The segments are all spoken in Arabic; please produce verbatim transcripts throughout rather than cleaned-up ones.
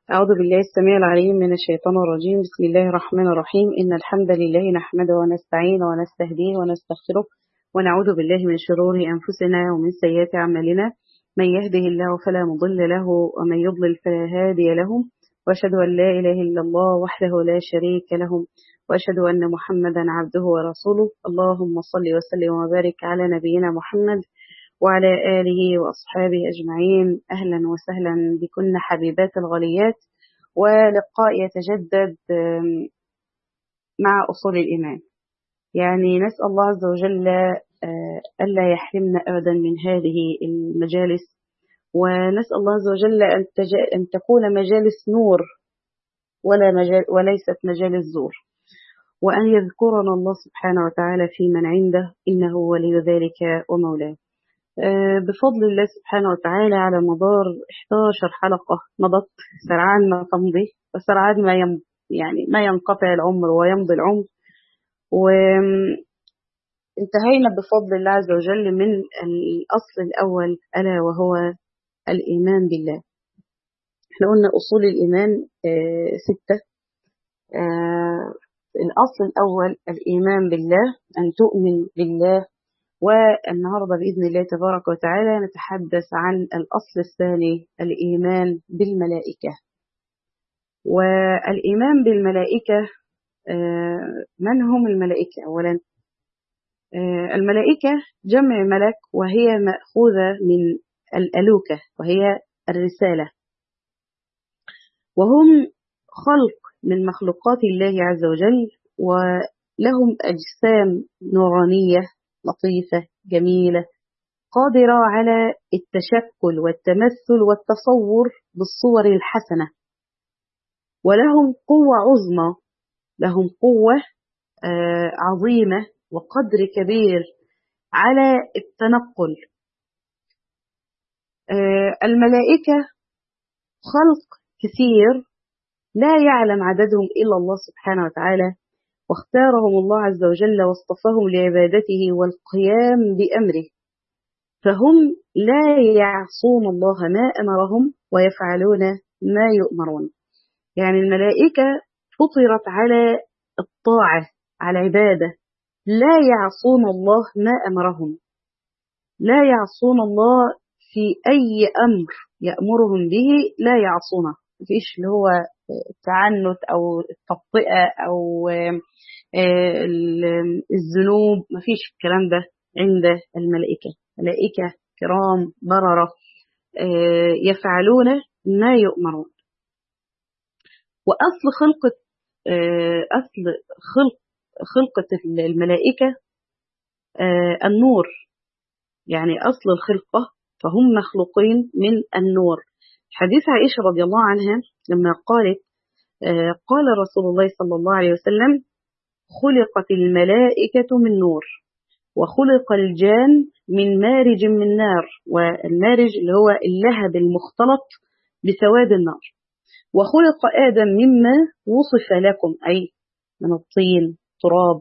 أعوذ بالله السميع العليم من الشيطان الرجيم. بسم الله الرحمن الرحيم. إن الحمد لله نحمده ونستعينه ونستهديه ونستغفره ونعوذ بالله من شرور أنفسنا ومن سيئات أعمالنا. من يهده الله فلا مضل له ومن يضلل فلا هادي له، وأشهد أن لا إله إلا الله وحده لا شريك له، وأشهد أن محمدا عبده ورسوله. اللهم صل وسلم وبارك على نبينا محمد وعلى آله وأصحابه أجمعين. أهلا وسهلا بكن حبيبات الغاليات، ولقاء يتجدد مع أصول الإيمان. يعني نسأل الله عز وجل ألا يحرمنا أبدا من هذه المجالس، ونسأل الله عز وجل أن تكون مجالس نور ولا مجال وليست مجالس زور، وأن يذكرنا الله سبحانه وتعالى في من عنده، إنه ولي ذلك ومولاه. بفضل الله سبحانه وتعالى على مدار إحدى عشرة حلقة مضت سرعان ما تمضي وسرعان ما يم يعني ما ينقطع العمر ويمضي العمر، وانتهينا بفضل الله عز وجل من الأصل الأول ألا وهو الإيمان بالله. احنا قلنا أصول الإيمان آه ستة. آه الأصل الأول الإيمان بالله، أن تؤمن بالله. والنهاردة بإذن الله تبارك وتعالى نتحدث عن الأصل الثاني الإيمان بالملائكة. والإيمان بالملائكة، من هم الملائكة؟ أولا الملائكة جمع ملك، وهي مأخوذة من الألوكة وهي الرسالة، وهم خلق من مخلوقات الله عز وجل، ولهم أجسام نورانية لطيفة جميلة قادرة على التشكل والتمثل والتصور بالصور الحسنة، ولهم قوة عظمى، لهم قوة آه عظيمة وقدر كبير على التنقل. آه الملائكة خلق كثير لا يعلم عددهم إلا الله سبحانه وتعالى، واختارهم الله عز وجل واصطفاهم لعبادته والقيام بأمره، فهم لا يعصون الله ما أمرهم ويفعلون ما يؤمرون. يعني الملائكة فطرت على الطاعة، على العبادة، لا يعصون الله ما أمرهم، لا يعصون الله في أي أمر يأمرهم به، لا يعصونه. مفيش اللي هو التعنت أو التبطئة أو الذنوب، مفيش الكلام ده عند الملائكة. ملائكة كرام بررة يفعلون ما يؤمرون. وأصل خلقة أصل خلق خلقة الملائكة النور، يعني أصل الخلقة فهم مخلوقين من النور. حديث عائشة رضي الله عنها لما قالت قال رسول الله صلى الله عليه وسلم: خلقت الملائكة من نور، وخلق الجان من مارج من نار، والمارج اللي هو اللهب المختلط بسواد النار، وخلق آدم مما وصف لكم، أي من الطين تراب.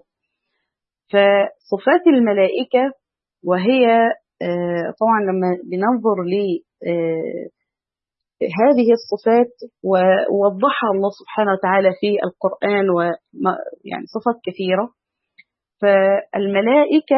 فصفات الملائكة، وهي طبعا لما بننظر لهذه الصفات ووضحها الله سبحانه وتعالى في القرآن، ويعني صفات كثيرة. فالملائكة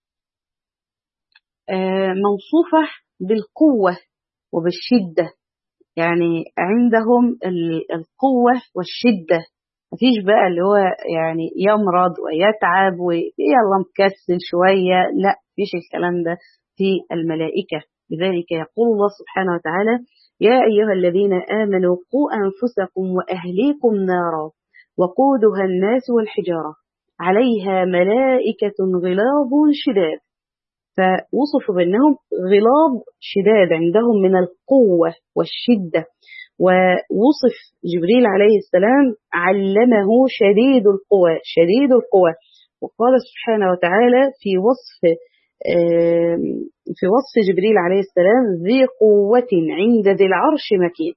موصوفة بالقوة وبالشدة، يعني عندهم القوة والشدة، مفيش بقى اللي هو يعني يمرض ويتعب ويلا مكسل شوية، لا، مفيش الكلام ده في الملائكة. لذلك يقول الله سبحانه وتعالى: يا أيها الذين آمنوا قوا أنفسكم وأهليكم نارا وقودها الناس والحجارة عليها ملائكة غلاظ شداد. فوصفوا بأنهم غلاظ شداد، عندهم من القوة والشدة. ووصف جبريل عليه السلام علمه شديد القوى، شديد القوى. وقال سبحانه وتعالى في وصف في وصف جبريل عليه السلام: ذي قوة عند ذي العرش مكين.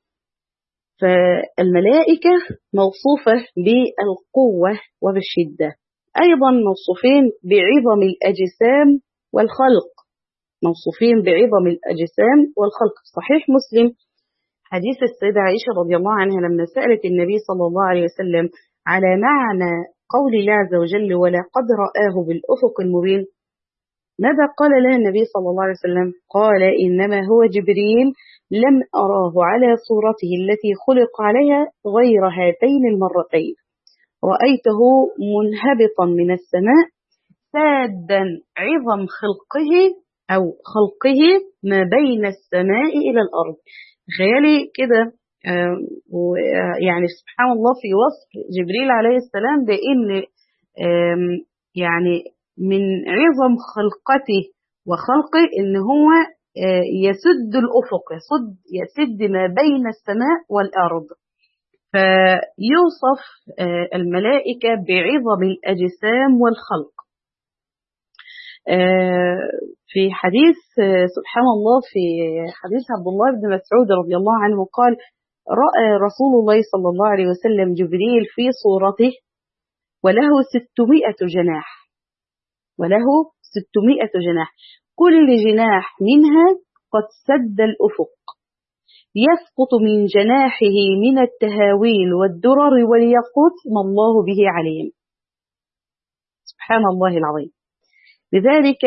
فالملائكة موصوفة بالقوة وبالشدة، أيضا موصوفين بعظم الأجسام والخلق، موصوفين بعظم الأجسام والخلق. صحيح مسلم حديث السيدة عائشة رضي الله عنها لما سألت النبي صلى الله عليه وسلم على معنى قول الله عز وجل ولقد رآه بالأفق المبين، ماذا قال لها النبي صلى الله عليه وسلم؟ قال إنما هو جبريل لم أراه على صورته التي خلق عليها غير هاتين المرتين، رأيته منهبطا من السماء سادا عظم خلقه أو خلقه ما بين السماء إلى الأرض. تخيلي كده، يعني سبحان الله في وصف جبريل عليه السلام بأن يعني من عظم خلقته وخلقه إن هو يسد الأفق، يسد, يسد ما بين السماء والأرض. فيوصف الملائكة بعظم الأجسام والخلق. في حديث سبحان الله في حديث عبد الله بن مسعود رضي الله عنه قال رأى رسول الله صلى الله عليه وسلم جبريل في صورته وله ستمائة جناح، وله ستمائة جناح، كل جناح منها قد سد الأفق، يسقط من جناحه من التهاويل والدرر والياقوت ما الله به عليم. سبحان الله العظيم. لذلك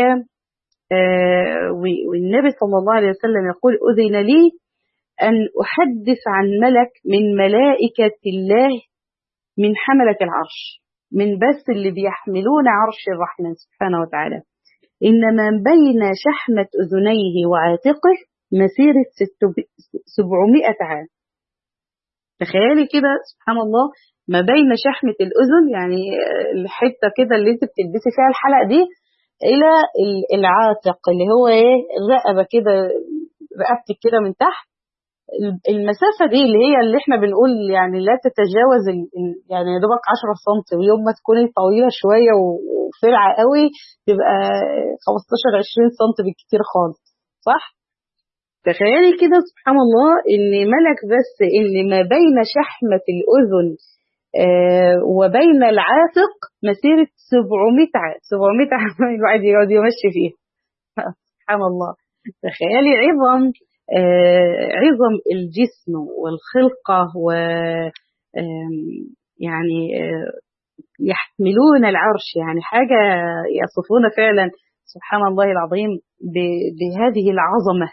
والنبي صلى الله عليه وسلم يقول أذن لي أن أحدث عن ملك من ملائكة الله من حملة العرش، من بس اللي بيحملون عرش الرحمن سبحانه وتعالى، إنما بين شحمة أذنيه وعاتقه مسيرة سبعمائة عام. تخيلي كده سبحان الله، ما بين شحمة الأذن يعني الحتة كده اللي انت بتلبسي فيها الحلق دي إلى العاتق اللي هو ايه الرقبة كده، رقبتك كده من تحت، المسافة دي اللي هي اللي احنا بنقول يعني لا تتجاوز يعني يا دوبك عشرة سنتي، ويوم ما تكوني طويلة شوية وفرعة قوي تبقى خمستاشر عشرين سنتي بالكتير خالص، صح؟ تخيلي كده سبحان الله ان ملك بس ان ما بين شحمة الأذن آه وبين العاتق مسيرة سبعمائة عام، سبعمائة عام الواحد يقعد يمشي فيها. سبحان الله. تخيلي عظم آه عظم الجسم والخلقة و آه يعني آه يحملون العرش، يعني حاجة يصفون فعلا سبحان الله العظيم بهذه العظمة.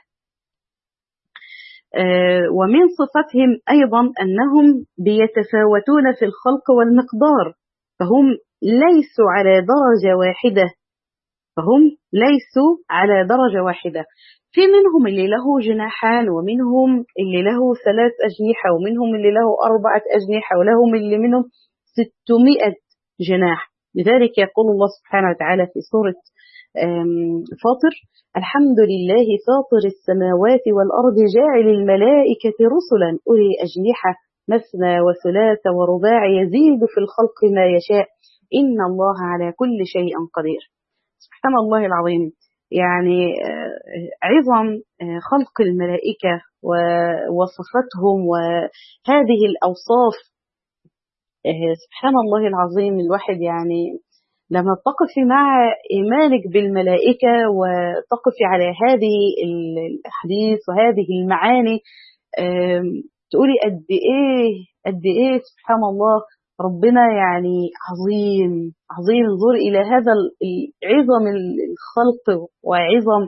ومن صفتهم أيضا أنهم بيتفاوتون في الخلق والمقدار، فهم ليسوا على درجة واحدة، فهم ليسوا على درجة واحدة. في منهم اللي له جناحان، ومنهم اللي له ثلاث أجنحة، ومنهم اللي له أربعة أجنحة، ولهم اللي منهم ستمائة جناح. لذلك يقول الله سبحانه وتعالى في سورة فاطر الحمد لله فاطر السماوات والأرض جاعل الملائكة رسلا أولي أجنحة مثنى وثلاث ورباع يزيد في الخلق ما يشاء إن الله على كل شيء قدير. سبحان الله العظيم. يعني عظم خلق الملائكة ووصفتهم وهذه الأوصاف، سبحان الله العظيم. الواحد يعني لما تقفي مع إيمانك بالملائكة وتقفي على هذه الأحاديث وهذه المعاني تقولي قد إيه قد إيه سبحان الله ربنا يعني عظيم عظيم. انظر إلى هذا عظم الخلق وعظم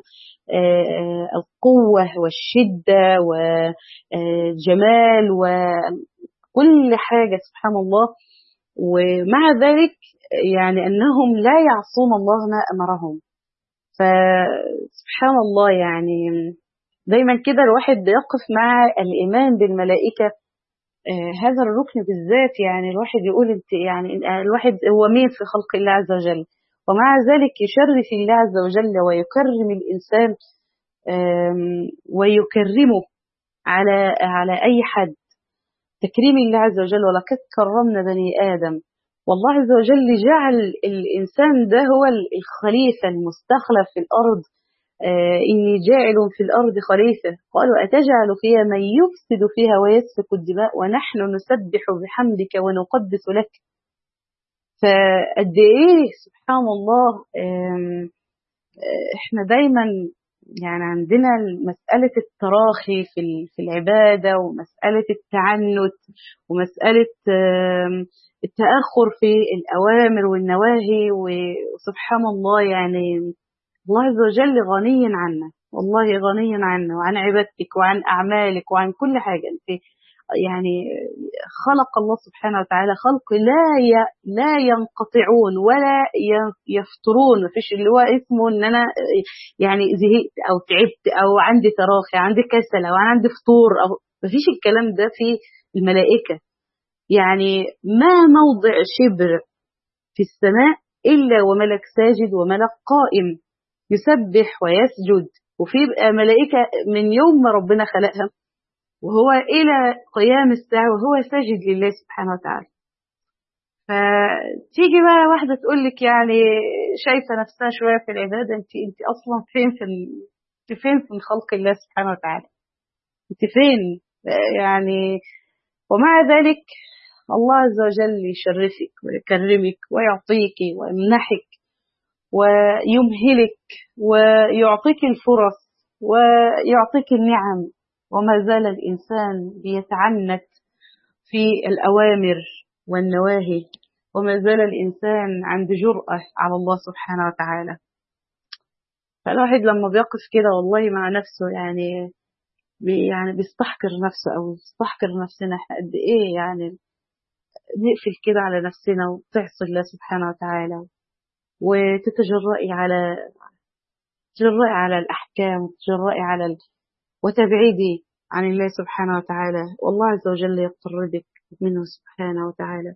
القوة والشدة والجمال وكل حاجة سبحان الله. ومع ذلك يعني أنهم لا يعصون الله ما أمرهم. فسبحان الله يعني دايما كده الواحد يقف مع الإيمان بالملائكة، آه هذا الركن بالذات. يعني الواحد يقول انت يعني الواحد هو مين في خلق الله عز وجل، ومع ذلك يشرف الله عز وجل ويكرم الإنسان ويكرمه على على أي حد. تكريم الله عز وجل ولقد كرمنا بني آدم، والله عز وجل جعل الإنسان ده هو الخليفة المستخلف في الأرض. آه إني جاعل في الأرض خليفة، قالوا أتجعل فيها من يفسد فيها ويسفك الدماء ونحن نسبح بحمدك ونقدس لك. فقد إيه سبحان الله. آه إحنا دايما يعني عندنا مسألة التراخي في في العبادة، ومسألة التعنت، ومسألة التأخر في الأوامر والنواهي. وسبحان الله، يعني الله عز وجل غني عنا، والله غني عنا وعن عبادتك وعن أعمالك وعن كل حاجة. انت يعني خلق الله سبحانه وتعالى خلق لا ي... لا ينقطعون ولا يفترون. مفيش اللي هو اسمه ان انا يعني زهقت او تعبت او عندي تراخي، عندي كسل او عندي فطور، او مفيش الكلام ده في الملائكة. يعني ما موضع شبر في السماء الا وملك ساجد وملك قائم يسبح ويسجد. وفي بقى ملائكة من يوم ما ربنا خلقها وهو إلى قيام الساعة وهو ساجد لله سبحانه وتعالى. فتيجي بقى واحدة تقول لك يعني شايفة نفسها شوية في العبادة، انت انت أصلا فين في ال... انت فين في خلق الله سبحانه وتعالى؟ انت فين يعني؟ ومع ذلك الله عز وجل يشرفك ويكرمك ويعطيك ويمنحك ويمهلك ويعطيك الفرص ويعطيك النعم، وما زال الإنسان بيتعنت في الأوامر والنواهي، وما زال الإنسان عنده جرأة على الله سبحانه وتعالى. فالواحد لما بيقف كده والله مع نفسه يعني بي يعني بيستحقر نفسه، أو بيستحقر نفسنا احنا قد إيه يعني نقفل كده على نفسنا وتعصي الله سبحانه وتعالى، وتتجرئي على تجرئي على الأحكام، وتجرئي على ال... وتبعدي عن الله سبحانه وتعالى، والله عز وجل يقربك منه سبحانه وتعالى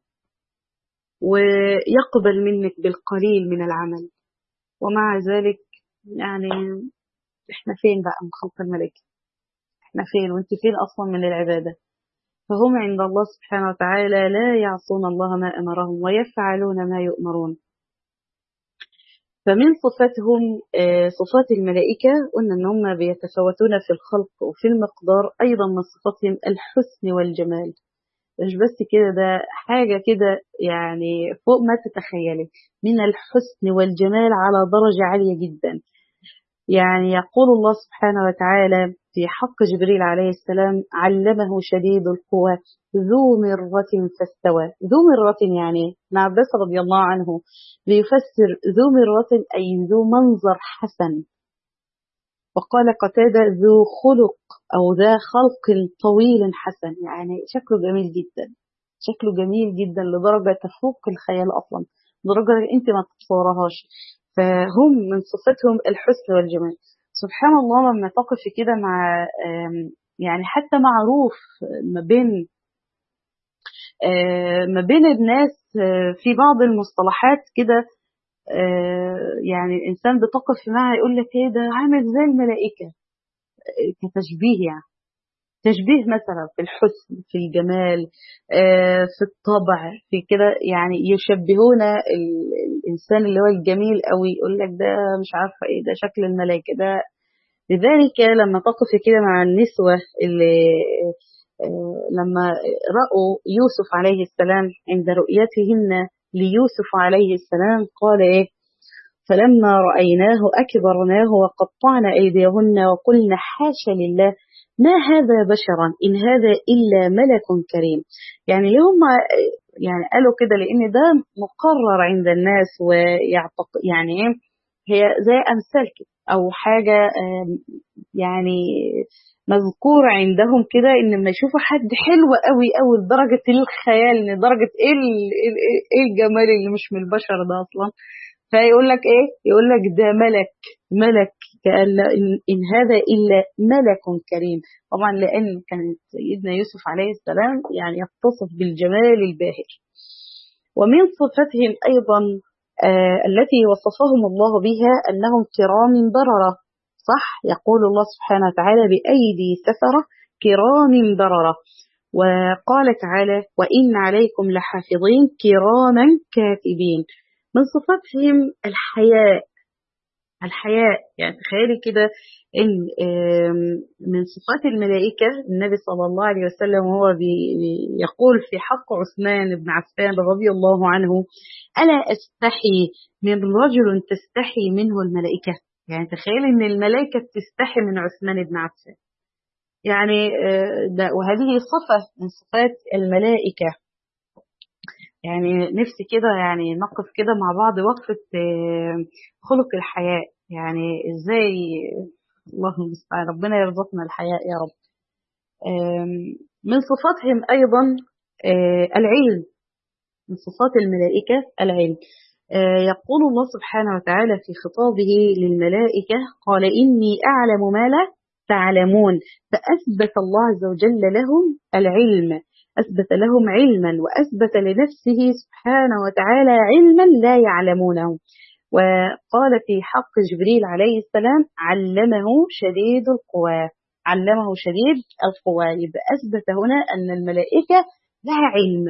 ويقبل منك بالقليل من العمل. ومع ذلك يعني احنا فين بقى من خلق الملائكة؟ احنا فين وانت فين أصلا من العبادة؟ فهم عند الله سبحانه وتعالى لا يعصون الله ما أمرهم ويفعلون ما يؤمرون. فمن صفاتهم صفات الملائكة قلنا ان هم بيتفاوتون في الخلق وفي المقدار. ايضا من صفاتهم الحسن والجمال. مش بس كده، ده حاجة كده يعني فوق ما تتخيلي من الحسن والجمال على درجة عالية جدا. يعني يقول الله سبحانه وتعالى في حق جبريل عليه السلام: علمه شديد القوى ذو مرة فاستوى. ذو مرة يعني ابن عباس رضي الله عنه بيفسر ذو مرة أي ذو منظر حسن، وقال قتادة ذو خلق أو ذا خلق طويل حسن، يعني شكله جميل جدا، شكله جميل جدا لدرجة تفوق الخيال أصلا، لدرجة أنت ما تتصورهاش. فهم من صفتهم الحسن والجمال. سبحان الله لما تقف كده مع يعني حتى معروف ما بين ما بين الناس في بعض المصطلحات كده، يعني الإنسان بتقف معه يقول لك ايه ده عامل زي الملائكة كتشبيه، يعني تشبيه مثلا في الحسن في الجمال في الطبع في كده، يعني يشبهون الإنسان اللي هو الجميل قوي يقول لك ده مش عارفة ايه ده شكل الملائكة ده. لذلك لما تقف كده مع النسوة اللي لما رأوا يوسف عليه السلام عند رؤيتهن ليوسف عليه السلام قال ايه: فلما رأيناه أكبرناه وقطعن أيديهن وقلن حاشا لله ما هذا بشرا إن هذا إلا ملك كريم. يعني لهم يعني قالوا كده لأن ده مقرر عند الناس، ويعتق يعني هي زي أمثال أو حاجة يعني مذكور عندهم كده إن لما يشوفوا حد حلو قوي قوي لدرجة الخيال، إن درجة إيه إيه الجمال اللي مش من البشر ده أصلا، فيقول لك ايه؟ يقول لك ده ملك ملك كأن إن هذا إلا ملك كريم. طبعا لأن كان سيدنا يوسف عليه السلام يعني يتصف بالجمال الباهر. ومن صفتهم أيضا آه التي وصفهم الله بها أنهم كرام بررة. صح، يقول الله سبحانه وتعالى: بأيدي سفرة كرام بررة. وقال تعالى: وإن عليكم لحافظين كراما كاتبين. من صفاتهم الحياء. الحياء يعني تخيلي كده ان من صفات الملائكة النبي صلى الله عليه وسلم وهو يقول في حق عثمان بن عفان رضي الله عنه: ألا أستحي من رجل تستحي منه الملائكة. يعني تخيل إن الملائكة بتستحي من عثمان بن عفان. يعني ده وهذه صفة من صفات الملائكة. يعني نفسي كده يعني نقف كده مع بعض وقفة خلق الحياء. يعني ازاي، الله المستعان، ربنا يرزقنا الحياء يا رب. من صفاتهم أيضا العلم، من صفات الملائكة العلم. يقول الله سبحانه وتعالى في خطابه للملائكة: قال إني أعلم ما لا تعلمون. فأثبت الله عز وجل لهم العلم، أثبت لهم علما، وأثبت لنفسه سبحانه وتعالى علما لا يعلمونه. وقال في حق جبريل عليه السلام: علمه شديد القوى، علمه شديد القوى. يبقى أثبت هنا أن الملائكة لها علم.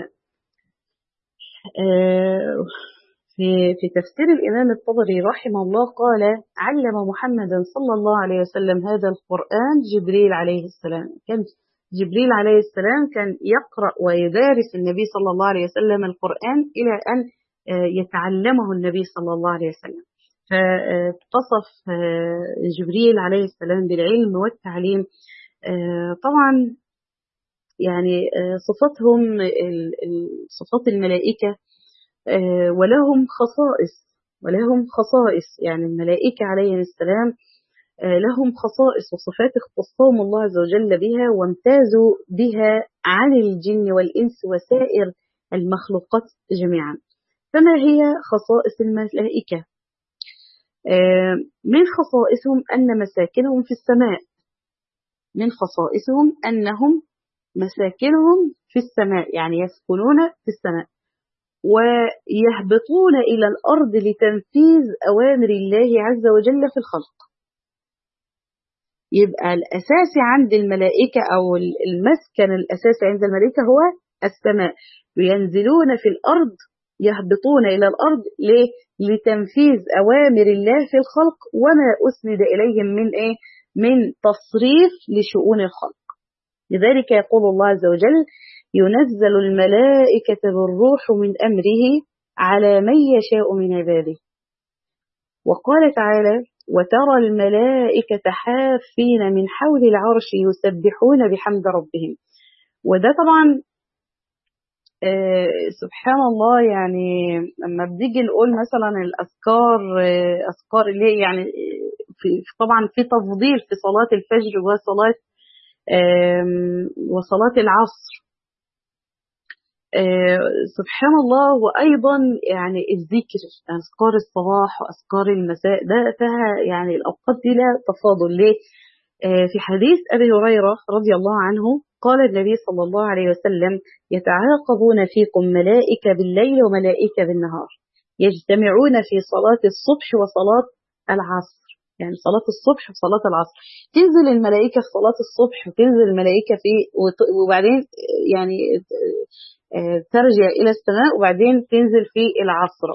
آه في في تفسير الإمام الطبري رحمه الله قال: علم محمدا صلى الله عليه وسلم هذا القرآن جبريل عليه السلام. كان جبريل عليه السلام كان يقرأ ويدارس النبي صلى الله عليه وسلم القرآن إلى أن يتعلمه النبي صلى الله عليه وسلم. فاتصف جبريل عليه السلام بالعلم والتعليم. طبعا يعني صفاتهم صفات الملائكة، ولهم خصائص، ولهم خصائص. يعني الملائكة عليهم السلام لهم خصائص وصفات اختصهم الله عز وجل بها، وامتازوا بها عن الجن والإنس وسائر المخلوقات جميعا. فما هي خصائص الملائكة؟ من خصائصهم أن مساكنهم في السماء، من خصائصهم أنهم مساكنهم في السماء، يعني يسكنون في السماء، ويهبطون إلى الأرض لتنفيذ أوامر الله عز وجل في الخلق. يبقى الأساسي عند الملائكة أو المسكن الأساسي عند الملائكة هو السماء. وينزلون في الأرض، يهبطون إلى الأرض ليه؟ لتنفيذ أوامر الله في الخلق وما أسند إليهم من إيه؟ من تصريف لشؤون الخلق. لذلك يقول الله عز وجل: ينزل الملائكة بالروح من أمره على من يشاء من عباده. وقال تعالى: وترى الملائكة حافين من حول العرش يسبحون بحمد ربهم. وده طبعا آه سبحان الله، يعني لما بنيجي نقول مثلا الأذكار، آه أذكار اللي يعني في طبعا في تفضيل في صلاة الفجر وصلاة آه وصلاة العصر. آه سبحان الله. وأيضا يعني الذكر، أذكار الصباح وأذكار المساء، ده فيها يعني الأوقات دي لا تفاضل. ليه؟ آه في حديث أبي هريرة رضي الله عنه قال النبي صلى الله عليه وسلم: يتعاقبون فيكم ملائكة بالليل وملائكة بالنهار، يجتمعون في صلاة الصبح وصلاة العصر. يعني صلاة الصبح وصلاة العصر، تنزل الملائكة في صلاة الصبح وتنزل الملائكة في وبعدين يعني ترجع إلى السماء وبعدين تنزل في العصر.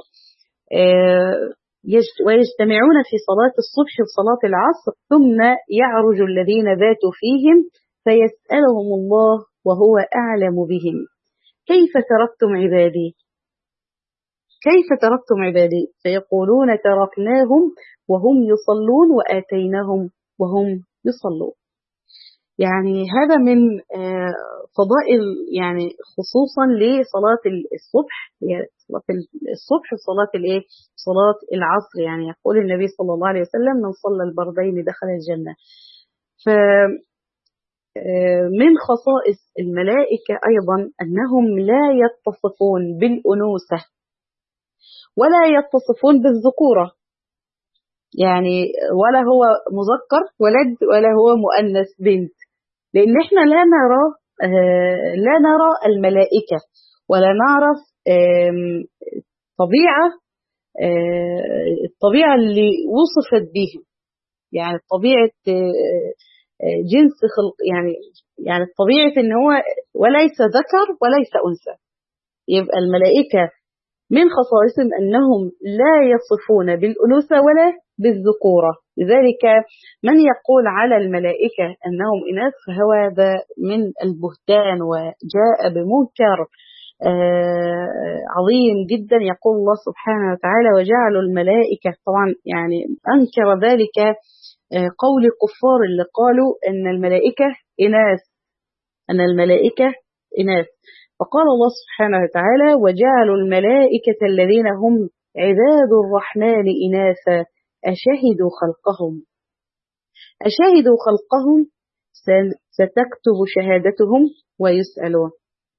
ويجتمعون في صلاة الصبح وصلاة العصر، ثم يعرج الذين باتوا فيهم فيسألهم الله وهو أعلم بهم: كيف تركتم عبادي؟ كيف تركتم عبادي؟ فيقولون: تركناهم وهم يصلون وآتيناهم وهم يصلون. يعني هذا من فضائل، يعني خصوصا لصلاة الصبح، يعني صلاة الصبح وصلاة الايه؟ صلاة العصر. يعني يقول النبي صلى الله عليه وسلم: من صلى البردين دخل الجنة. ف من خصائص الملائكة أيضا أنهم لا يتصفون بالأنوثة ولا يتصفون بالذكورة. يعني ولا هو مذكر ولد ولا هو مؤنث بنت، لأن احنا لا نرى آه لا نرى الملائكة ولا نعرف آه طبيعة آه الطبيعة اللي وصفت بهم. يعني طبيعة آه جنس خلق، يعني يعني طبيعة ان هو وليس ذكر وليس أنثى. يبقى الملائكة من خصائصهم أنهم لا يصفون بالأنوثة ولا بالذكورة. لذلك من يقول على الملائكة أنهم إناث فهو هذا من البهتان وجاء بمنكر عظيم جدا. يقول الله سبحانه وتعالى وجعلوا الملائكة، طبعا يعني أنكر ذلك قول الكفار اللي قالوا أن الملائكة إناث أن الملائكة إناث فقال الله سبحانه وتعالى وجعلوا الملائكة الذين هم عباد الرحمن إناثا أشهدوا خلقهم أشهدوا خلقهم ستكتب شهادتهم ويسألون.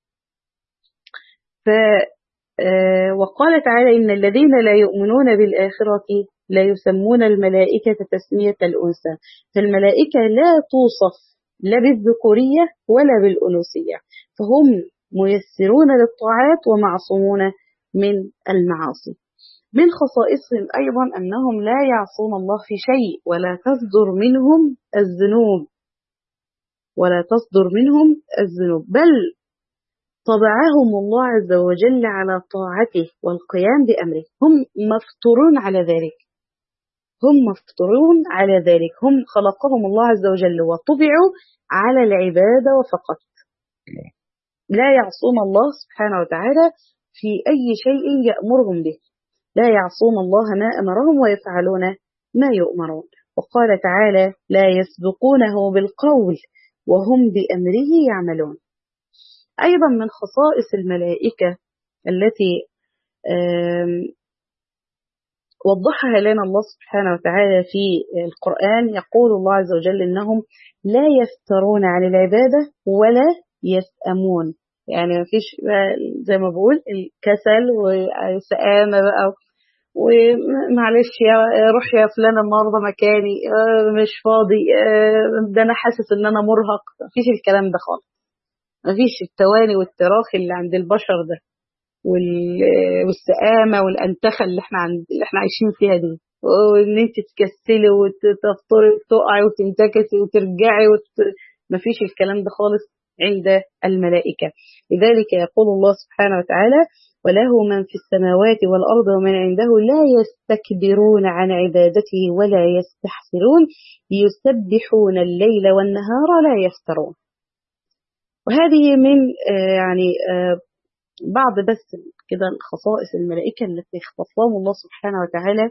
ف وقال تعالى إن الذين لا يؤمنون بالآخرة لا يسمون الملائكة تسمية الأنثى. فالملائكة لا توصف لا بالذكورية ولا بالأنوثية، فهم ميسرون للطاعات ومعصومون من المعاصي. من خصائصهم أيضا أنهم لا يعصون الله في شيء ولا تصدر منهم الذنوب ولا تصدر منهم الذنوب بل طبعهم الله عز وجل على طاعته والقيام بأمره. هم مفطورون على ذلك هم مفطورون على ذلك هم خلقهم الله عز وجل وطبعوا على العبادة وفقط، لا يعصون الله سبحانه وتعالى في أي شيء يأمرهم به، لا يعصون الله ما أمرهم ويفعلون ما يؤمرون. وقال تعالى لا يسبقونه بالقول وهم بأمره يعملون. أيضا من خصائص الملائكة التي وضحها لنا الله سبحانه وتعالى في القرآن، يقول الله عز وجل إنهم لا يفترون عن العبادة ولا يسأمون. يعني ما فيش زي ما بقول الكسل والسآمة بقى ومعلش يا روح يا فلان النهارده مكاني مش فاضي ده أنا حاسس إن أنا مرهق. ما فيش الكلام ده خالص، ما فيش التواني والتراخي اللي عند البشر ده والسآمة والأنتخة اللي احنا عند اللي احنا عايشين فيها دي، وان انت تكسلي وتفطري وتقعي وتنتكسي وترجعي وت... مفيش الكلام ده خالص عند الملائكة. لذلك يقول الله سبحانه وتعالى وله من في السماوات والأرض ومن عنده لا يستكبرون عن عبادته ولا يستحسرون يسبحون الليل والنهار لا يفترون. وهذه من آه يعني آه بعض بس كده خصائص الملائكة التي اختصهم الله سبحانه وتعالى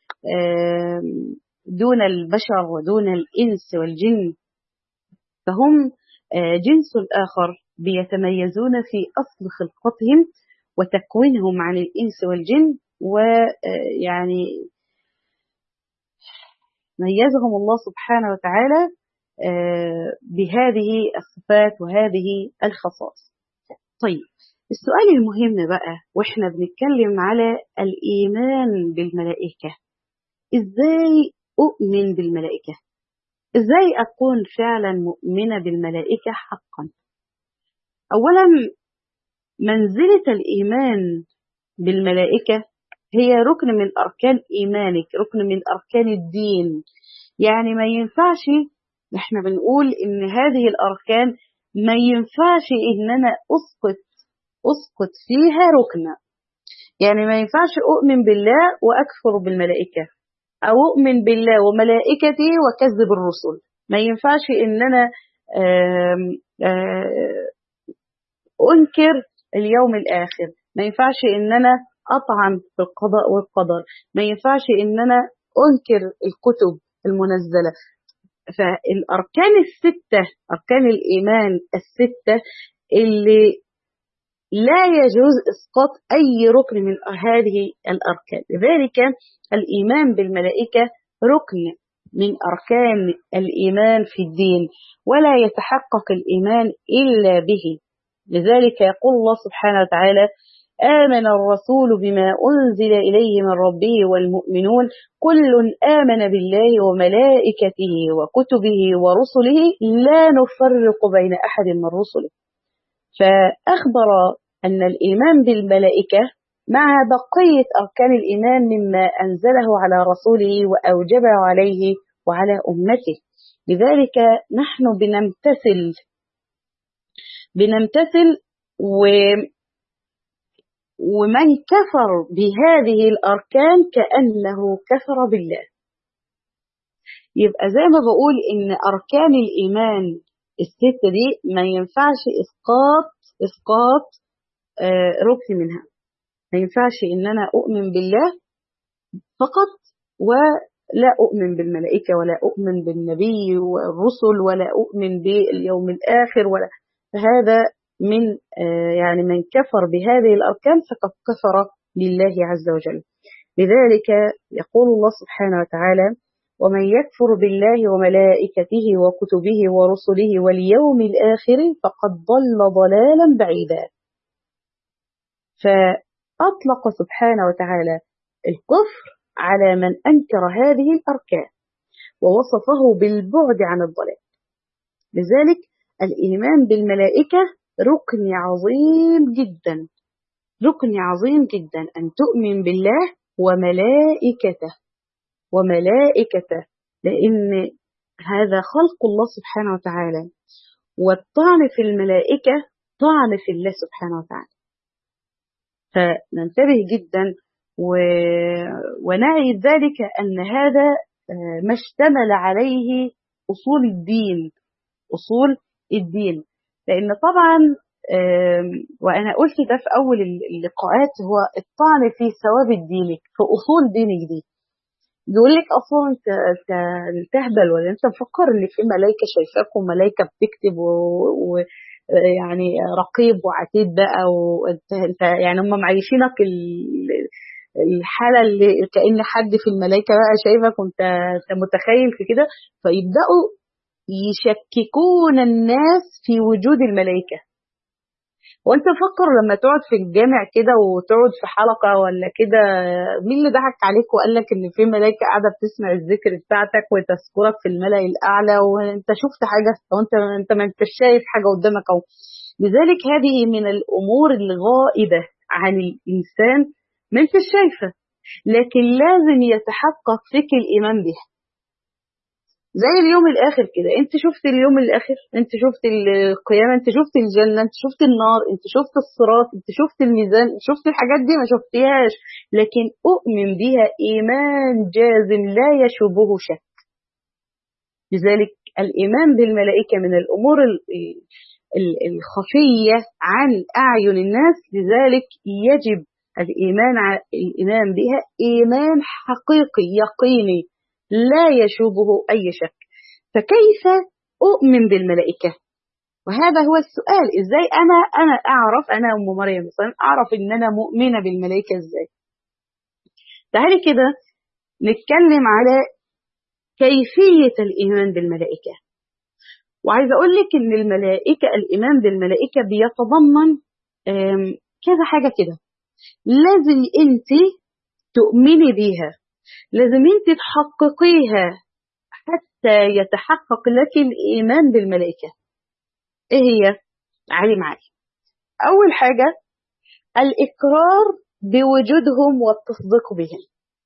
دون البشر ودون الإنس والجن، فهم جنس آخر بيتميزون في أصل خلقتهم وتكوينهم عن الإنس والجن، ويعني ميزهم الله سبحانه وتعالى بهذه الصفات وهذه الخصائص. طيب السؤال المهم بقى واحنا بنتكلم على الإيمان بالملائكة، ازاي أؤمن بالملائكة؟ ازاي أكون فعلا مؤمنة بالملائكة حقا؟ أولا منزلة الإيمان بالملائكة هي ركن من أركان إيمانك، ركن من أركان الدين. يعني ما ينفعش احنا بنقول إن هذه الأركان ما ينفعش إن أنا أسقط أسقط فيها ركنة. يعني ما ينفعش أؤمن بالله وأكفر بالملائكة، أو أؤمن بالله وملائكته وكذب الرسل. ما ينفعش إن أنا آم آم أنكر اليوم الآخر. ما ينفعش إن أنا أطعن في القضاء والقدر. ما ينفعش إن أنا أنكر الكتب المنزلة. فالأركان الستة أركان الإيمان الستة اللي لا يجوز إسقاط أي ركن من هذه الأركان. لذلك الإيمان بالملائكة ركن من أركان الإيمان في الدين، ولا يتحقق الإيمان إلا به. لذلك يقول الله سبحانه وتعالى آمن الرسول بما أنزل إليه من ربه والمؤمنون كل آمن بالله وملائكته وكتبه ورسله لا نفرق بين أحد من رسله. فأخبر أن الإيمان بالملائكة مع بقية أركان الإيمان مما أنزله على رسوله وأوجبه عليه وعلى أمته. لذلك نحن بنمتثل بنمتثل و ومن كفر بهذه الأركان كأنه كفر بالله. يبقى زي ما بقول إن أركان الإيمان الستة دي ما ينفعش إسقاط إسقاط ركن منها. ما ينفعش إن أنا أؤمن بالله فقط ولا أؤمن بالملائكة ولا أؤمن بالنبي والرسل ولا أؤمن باليوم الآخر، ولا فهذا من يعني من كفر بهذه الأركان فقد كفر لله عز وجل. لذلك يقول الله سبحانه وتعالى: ومن يكفر بالله وملائكته وكتبه ورسله واليوم الآخر فقد ضل ضلالا بعيدا. فأطلق سبحانه وتعالى الكفر على من أنكر هذه الأركان ووصفه بالبعد عن الضلال. لذلك الإيمان بالملائكة ركن عظيم جدا، ركن عظيم جدا، أن تؤمن بالله وملائكته وملائكته لأن هذا خلق الله سبحانه وتعالى، والطعن في الملائكة طعن في الله سبحانه وتعالى. فننتبه جدا و... ونعي ذلك أن هذا ما اشتمل عليه أصول الدين، أصول الدين. لأن طبعا وأنا قلت ده في أول اللقاءات هو الطعن في ثوابت دينك، في أصول دينك دي. يقول لك أصلا أنت تهبل ولا أنت مفكر إن في ملائكة شايفاك وملائكة بتكتب ويعني رقيب وعتيد بقى، وأنت أنت يعني هم معيشينك الحالة اللي كأن حد في الملائكة بقى شايفك وأنت متخيل في كده، فيبدأوا يشككون الناس في وجود الملائكة. وانت فكر لما تقعد في الجامع كده وتقعد في حلقة ولا كده، مين اللي ضحك عليك وقال لك ان في ملائكة قاعدة بتسمع الذكر بتاعتك وتذكرك في الملأ الأعلى وانت شفت حاجة؟ وانت انت ما انتش شايف حاجة قدامك اهو. لذلك هذه من الأمور الغائبة عن الإنسان، ما انتش شايفة، لكن لازم يتحقق فيك الإيمان بها. زي اليوم الآخر كده، انت شفت اليوم الآخر، انت شفت القيامة، انت شفت الجنة، انت شفت النار، انت شفت الصراط، انت شفت الميزان، شفت الحاجات دي؟ ما شفتيهاش، لكن أؤمن بها إيمان جازم لا يشوبه شك. لذلك الإيمان بالملائكة من الأمور الخفية عن أعين الناس، لذلك يجب الإيمان الإيمان بها إيمان حقيقي يقيني لا يشوبه أي شك. فكيف أؤمن بالملائكة؟ وهذا هو السؤال. إزاي أنا أنا أعرف، أنا أم مريم مثلا أعرف إن أنا مؤمنة بالملائكة إزاي؟ تعالي كده نتكلم على كيفية الإيمان بالملائكة. وعايزة أقول لك إن الملائكة، الإيمان بالملائكة بيتضمن كذا حاجة كده لازم أنت تؤمني بيها، لازم أنت تحققيها حتى يتحقق لك الإيمان بالملائكة. إيه هي؟ تعالي معايا. أول حاجة الإقرار بوجودهم والتصديق بهم.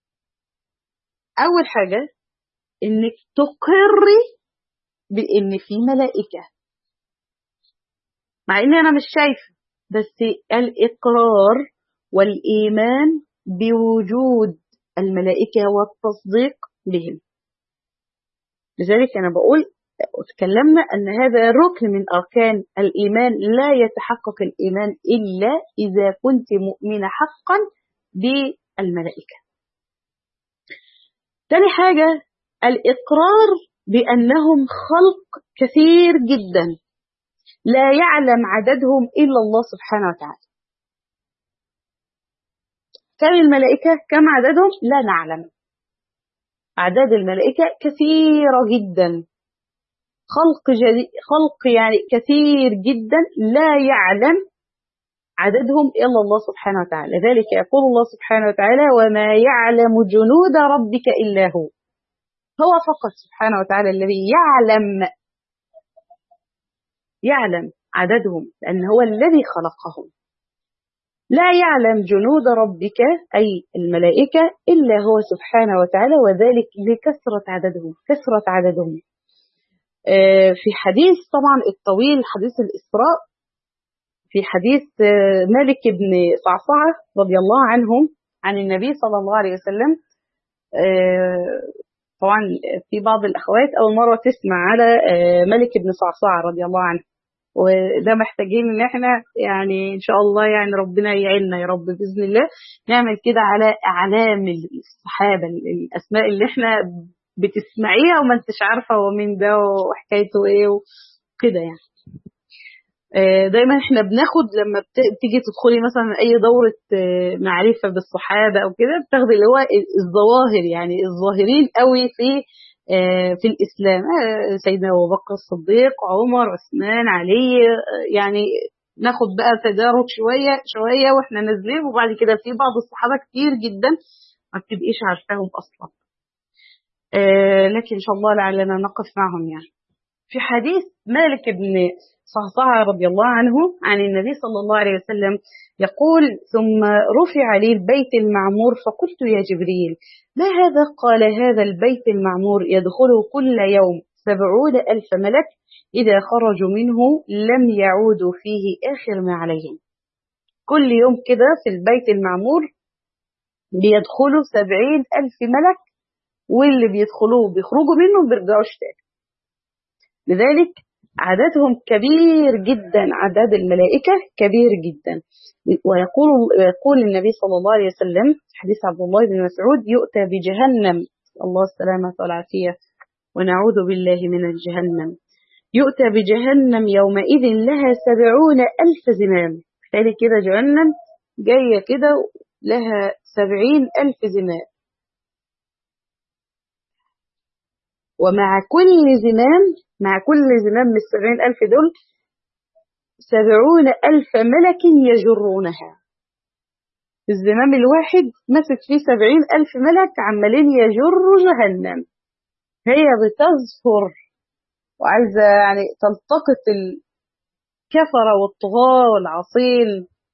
أول حاجة إنك تقري بإن في ملائكة مع إن أنا مش شايفة، بس الإقرار والإيمان بوجود الملائكة والتصديق بهم. لذلك أنا بقول وتكلمنا أن هذا ركن من أركان الإيمان، لا يتحقق الإيمان إلا إذا كنت مؤمنة حقا بالملائكة. ثاني حاجة الإقرار بأنهم خلق كثير جدا لا يعلم عددهم إلا الله سبحانه وتعالى. كم الملائكة؟ كم عددهم؟ لا نعلم. أعداد الملائكة كثيرة جدا، خلق جديد، خلق يعني كثير جدا لا يعلم عددهم إلا الله سبحانه وتعالى. لذلك يقول الله سبحانه وتعالى: وما يعلم جنود ربك إلا هو. هو فقط سبحانه وتعالى الذي يعلم يعلم عددهم، لأن هو الذي خلقهم. لا يعلم جنود ربك أي الملائكة إلا هو سبحانه وتعالى، وذلك لكثرة عددهم، كثرة عددهم. في حديث طبعا الطويل، حديث الإسراء، في حديث مالك بن صعصعة رضي الله عنهم عن النبي صلى الله عليه وسلم. طبعا في بعض الأخوات أول مرة تسمع على مالك بن صعصعة رضي الله عنه. وده محتاجين ان احنا يعني ان شاء الله يعني ربنا يعيننا يا رب باذن الله نعمل كده على اعلام الصحابه، الاسماء اللي احنا بتسمعيها وما انتش عارفه هو مين ده وحكايته ايه وكده يعني. دايما احنا بناخد لما بتيجي تدخلي مثلا اي دوره معرفه بالصحابه او كده بتاخدي اللي هو الظواهر، يعني الظاهرين قوي في في الاسلام، سيدنا ابو بكر الصديق، عمر، عثمان، علي، يعني ناخد بقى تدارك شويه شويه واحنا نازلين، وبعد كده في بعض الصحابه كتير جدا ما بتبقيش عارفاهم اصلا، لكن ان شاء الله لعلنا نقف معهم. يعني في حديث مالك بن صعصعة رضي الله عنه عن النبي صلى الله عليه وسلم يقول: ثم رفع لي البيت المعمور فقلت يا جبريل ما هذا؟ قال: هذا البيت المعمور يدخله كل يوم سبعون ألف ملك، إذا خرجوا منه لم يعودوا فيه آخر ما عليهم. كل يوم كده في البيت المعمور بيدخلوا سبعين ألف ملك، واللي بيدخلوه بيخرجوا منه بيرجعوش تاني. لذلك عددهم كبير جدا، عدد الملائكة كبير جدا. ويقول ويقول النبي صلى الله عليه وسلم في حديث عبد الله بن مسعود: يؤتى بجهنم، الله السلامة والعافية ونعوذ بالله من الجهنم، يؤتى بجهنم يومئذ لها سبعون ألف زمام. تخيلي كده جهنم جاية كده لها سبعين ألف زمام، ومع كل زمام مع كل زمام من السبعين ألف دول سبعون ألف ملك يجرونها. الزمام الواحد مسك فيه سبعين ألف ملك عمالين يجروا جهنم، هي بتزفر وعايزة يعني تلتقط الكفرة والطغاة والعصين،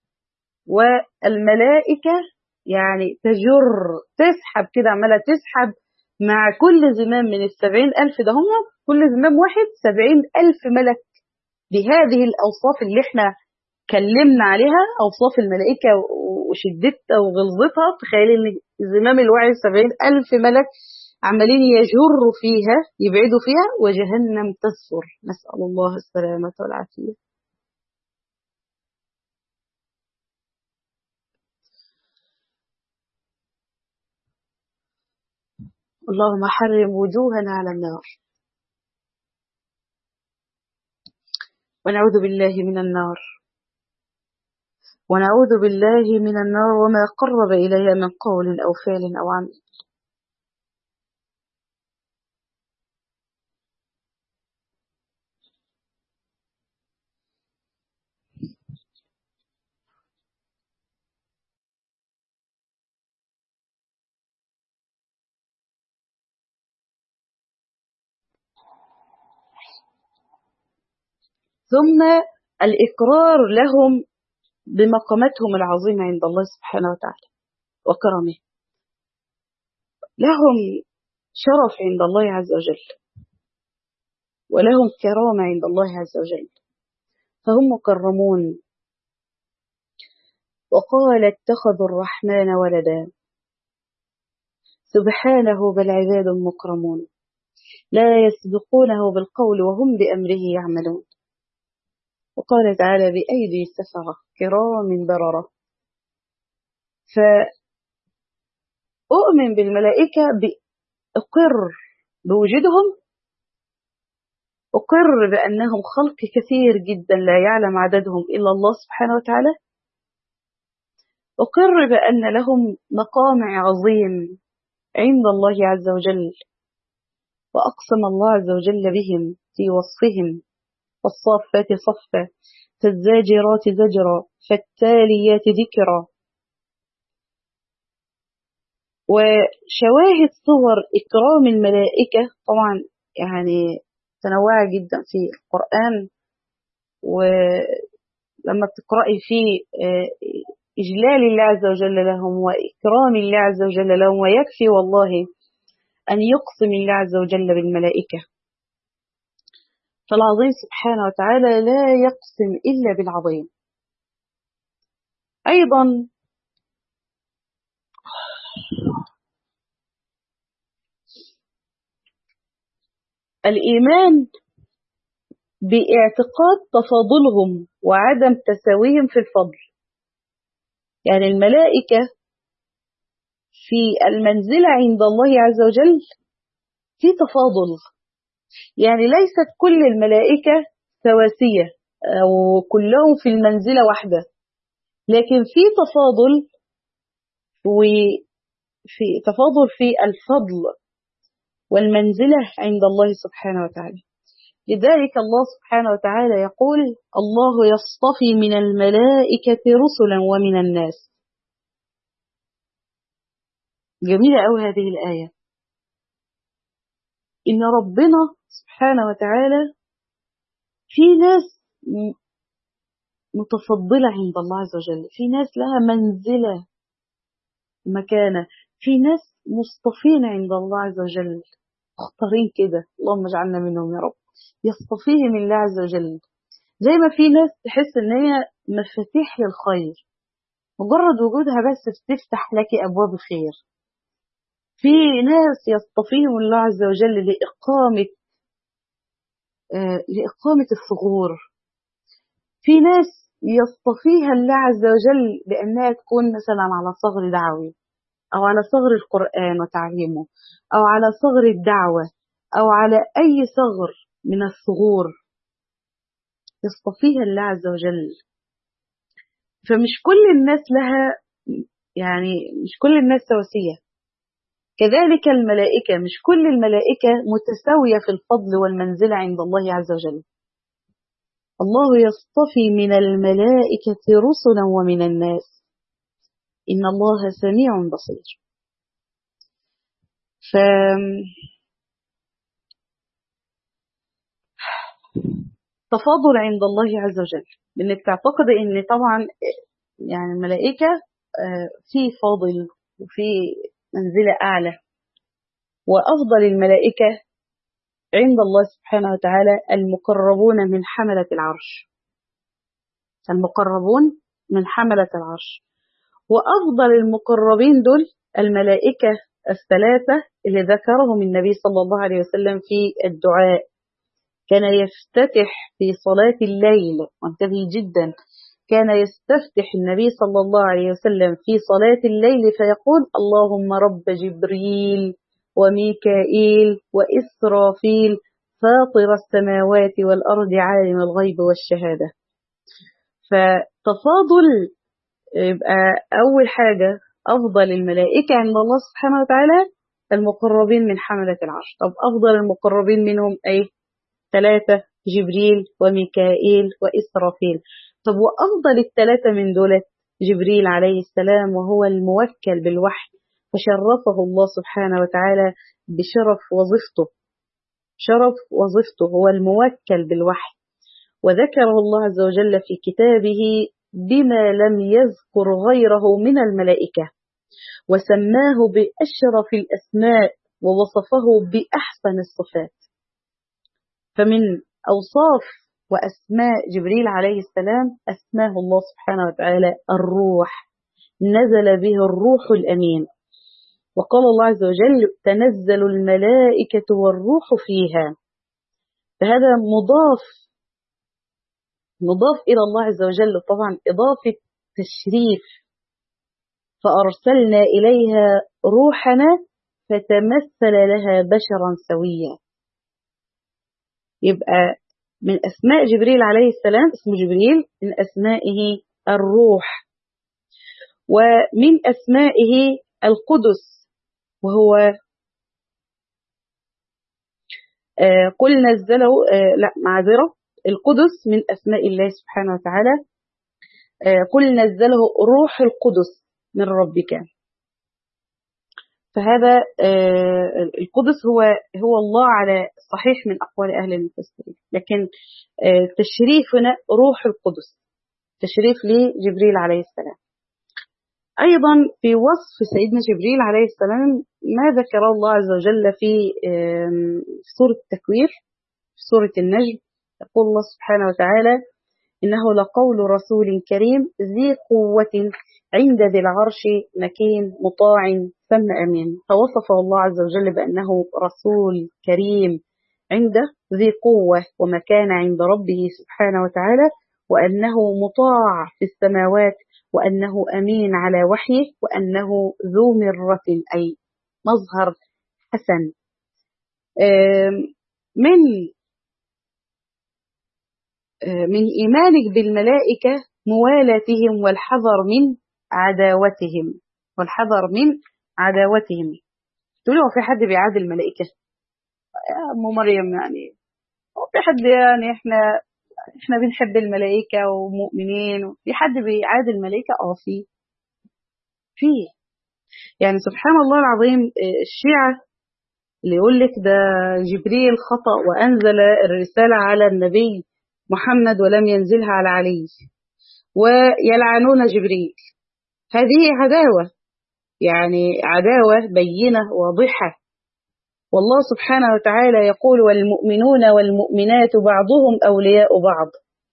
والملائكة يعني تجر تسحب كده، عمالة تسحب مع كل زمام من السبعين ألف ده، هم كل زمام واحد سبعين ألف ملك بهذه الأوصاف اللي احنا كلمنا عليها، أوصاف الملائكة وشدتها وغلظتها. تخيلي ان الزمام الواحد سبعين ألف ملك عمالين يجروا فيها يبعدوا فيها، وجهنم تسفر، نسأل الله السلامة والعافية. اللهم حرم وجوهنا على النار، ونعوذ بالله من النار، ونعوذ بالله من النار وما قرب إليها من قول أو فعل أو عمل. ثم الإقرار لهم بمقامتهم العظيمة عند الله سبحانه وتعالى وكرمه، لهم شرف عند الله عز وجل، ولهم كرامة عند الله عز وجل، فهم مكرمون. وقال: اتخذوا الرحمن ولدا، سبحانه بل عباد مكرمون لا يسبقونه بالقول وهم بأمره يعملون. وقال تعالى: بأيدي سفرة كرام بررة. فأؤمن بالملائكة، بأقر بوجودهم، أقر بأنهم خلق كثير جدا لا يعلم عددهم إلا الله سبحانه وتعالى، أقر بأن لهم مقام عظيم عند الله عز وجل، وأقسم الله عز وجل بهم في وصفهم: فالصافات صفا فالزاجرات زجرا فالتاليات ذكرا. وشواهد صور إكرام الملائكة طبعا يعني متنوعة جدا في القرآن، ولما بتقرأي فيه إجلال الله عز وجل لهم وإكرام الله عز وجل لهم، ويكفي والله أن يقسم الله عز وجل بالملائكة. فالعظيم سبحانه وتعالى لا يقسم إلا بالعظيم. أيضا الإيمان باعتقاد تفاضلهم وعدم تساويهم في الفضل. يعني الملائكة في المنزلة عند الله عز وجل في تفاضل، يعني ليست كل الملائكة سواسية أو كلهم في المنزلة واحدة، لكن في تفاضل، وفي تفاضل في الفضل والمنزلة عند الله سبحانه وتعالى. لذلك الله سبحانه وتعالى يقول: الله يصطفي من الملائكة رسلا ومن الناس. جميلة أوي هذه الآية، إن ربنا سبحانه وتعالى في ناس متفضلة عند الله عز وجل، في ناس لها منزلة ومكانة، في ناس مصطفين عند الله عز وجل، مختارين كده، اللهم اجعلنا منهم يا رب. يصطفيهم الله عز وجل، زي ما في ناس تحس ان هي مفاتيح للخير، مجرد وجودها بس بتفتح لك ابواب الخير. في ناس يصطفيهم الله عز وجل لإقامة آه لإقامة الثغور. في ناس يصطفيها الله عز وجل بأنها تكون مثلا على ثغر دعوي، أو على ثغر القرآن وتعليمه، أو على ثغر الدعوة، أو على أي ثغر من الثغور يصطفيها الله عز وجل. فمش كل الناس لها، يعني مش كل الناس سواسية. كذلك الملائكة، مش كل الملائكة متساوية في الفضل والمنزلة عند الله عز وجل. الله يصطفي من الملائكة رسلا ومن الناس، إن الله سميع بصير. فتفاضل عند الله عز وجل، بأنك تعتقد أن طبعا يعني الملائكة في فاضل وفي منزلة أعلى، وأفضل الملائكة عند الله سبحانه وتعالى المقربون من حملة العرش، المقربون من حملة العرش. وأفضل المقربين دول الملائكة الثلاثة اللي ذكرهم النبي صلى الله عليه وسلم في الدعاء. كان يفتتح في صلاة الليل، وانتبه جدا، كان يستفتح النبي صلى الله عليه وسلم في صلاة الليل فيقول: اللهم رب جبريل وميكائيل وإسرافيل فاطر السماوات والأرض عالم الغيب والشهادة. فتفاضل، يبقى أول حاجة أفضل الملائكة عند الله سبحانه وتعالى المقربين من حملة العرش. طب أفضل المقربين منهم أي؟ ثلاثة: جبريل وميكائيل وإسرافيل. طب وأفضل الثلاثة من دولة جبريل عليه السلام، وهو الموكل بالوحي، فشرفه الله سبحانه وتعالى بشرف وظيفته، شرف وظيفته هو الموكل بالوحي، وذكره الله عز وجل في كتابه بما لم يذكر غيره من الملائكة، وسماه بأشرف الأسماء ووصفه بأحسن الصفات. فمن أوصاف وأسماء جبريل عليه السلام أسماه الله سبحانه وتعالى الروح، نزل به الروح الأمين. وقال الله عز وجل: تنزل الملائكة والروح فيها. فهذا مضاف مضاف إلى الله عز وجل، طبعا إضافة تشريف. فأرسلنا إليها روحنا فتمثل لها بشرا سويا. يبقى من أسماء جبريل عليه السلام، اسم جبريل من أسمائه الروح، ومن أسمائه القدس، وهو آه قل نزله آه لا معذرة القدس من أسماء الله سبحانه وتعالى. آه قل نزله روح القدس من ربك. فهذا آه القدس هو هو الله على صحيح من أقوال أهل المفسرين، لكن آه تشريفنا روح القدس، تشريف لجبريل عليه السلام. أيضا في وصف سيدنا جبريل عليه السلام ما ذكر الله عز وجل في سورة التكوير، في سورة النجم، يقول الله سبحانه وتعالى: إنه لقول رسول كريم ذي قوة عند ذي العرش مكين مطاع ثم أمين. فوصفه الله عز وجل بأنه رسول كريم عنده ذي قوة ومكانة عند ربه سبحانه وتعالى، وأنه مطاع في السماوات، وأنه أمين على وحيه، وأنه ذو مرة أي مظهر حسن. من من إيمانك بالملائكة موالاتهم والحذر من عداوتهم، والحذر من عداوتهم. تقولوا في حد بيعادي الملائكة؟ أم مريم يعني في حد يعني احنا احنا بنحب الملائكة ومؤمنين، في حد بيعادي الملائكة؟ اه في في يعني سبحان الله العظيم. الشيعة اللي يقول لك ده جبريل خطأ وأنزل الرسالة على النبي محمد ولم ينزلها على علي، ويلعنون جبريل، هذه عداوة، يعني عداوة بينة واضحة. والله سبحانه وتعالى يقول والمؤمنون والمؤمنات بعضهم أولياء بعض.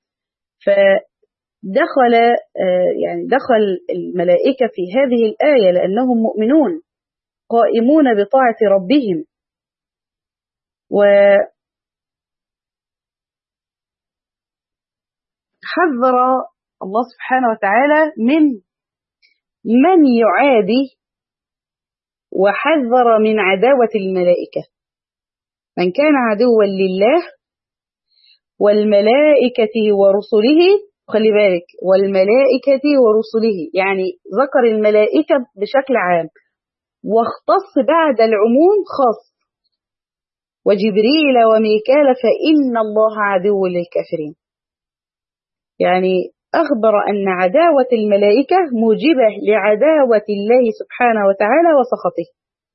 فدخل يعني دخل الملائكة في هذه الآية لأنهم مؤمنون قائمون بطاعة ربهم. وحذر الله سبحانه وتعالى من من يعادي، وحذر من عداوة الملائكة. من كان عدوا لله والملائكة ورسله، خلي بالك، والملائكة ورسله، يعني ذكر الملائكة بشكل عام واختص بعد العموم خاص، وجبريل وميكال فإن الله عدو للكافرين. يعني أخبر أن عداوة الملائكة موجبة لعداوة الله سبحانه وتعالى وسخطه.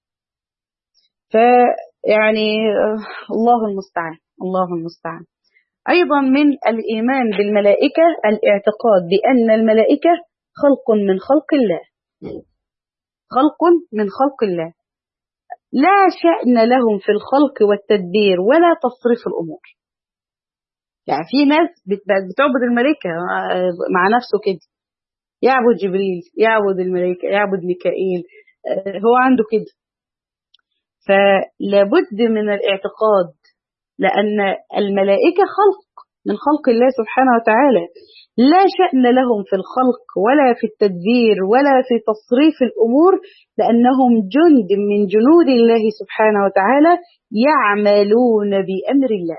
فيعني الله المستعان، الله المستعان. أيضا من الإيمان بالملائكة الاعتقاد بأن الملائكة خلق من خلق الله، خلق من خلق الله، لا شأن لهم في الخلق والتدبير ولا تصريف الأمور. يعني في ناس بتعبد الملائكة مع نفسه كده، يعبد جبريل، يعبد الملائكة، يعبد ميكائيل، هو عنده كده. فلابد من الاعتقاد، لأن الملائكة خلق من خلق الله سبحانه وتعالى، لا شأن لهم في الخلق ولا في التدبير ولا في تصريف الأمور، لأنهم جند من جنود الله سبحانه وتعالى يعملون بأمر الله،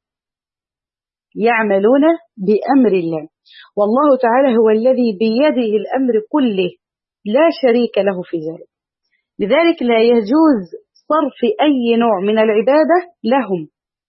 يعملون بأمر الله. والله تعالى هو الذي بيده الأمر كله، لا شريك له في ذلك. لذلك لا يجوز صرف أي نوع من العبادة لهم،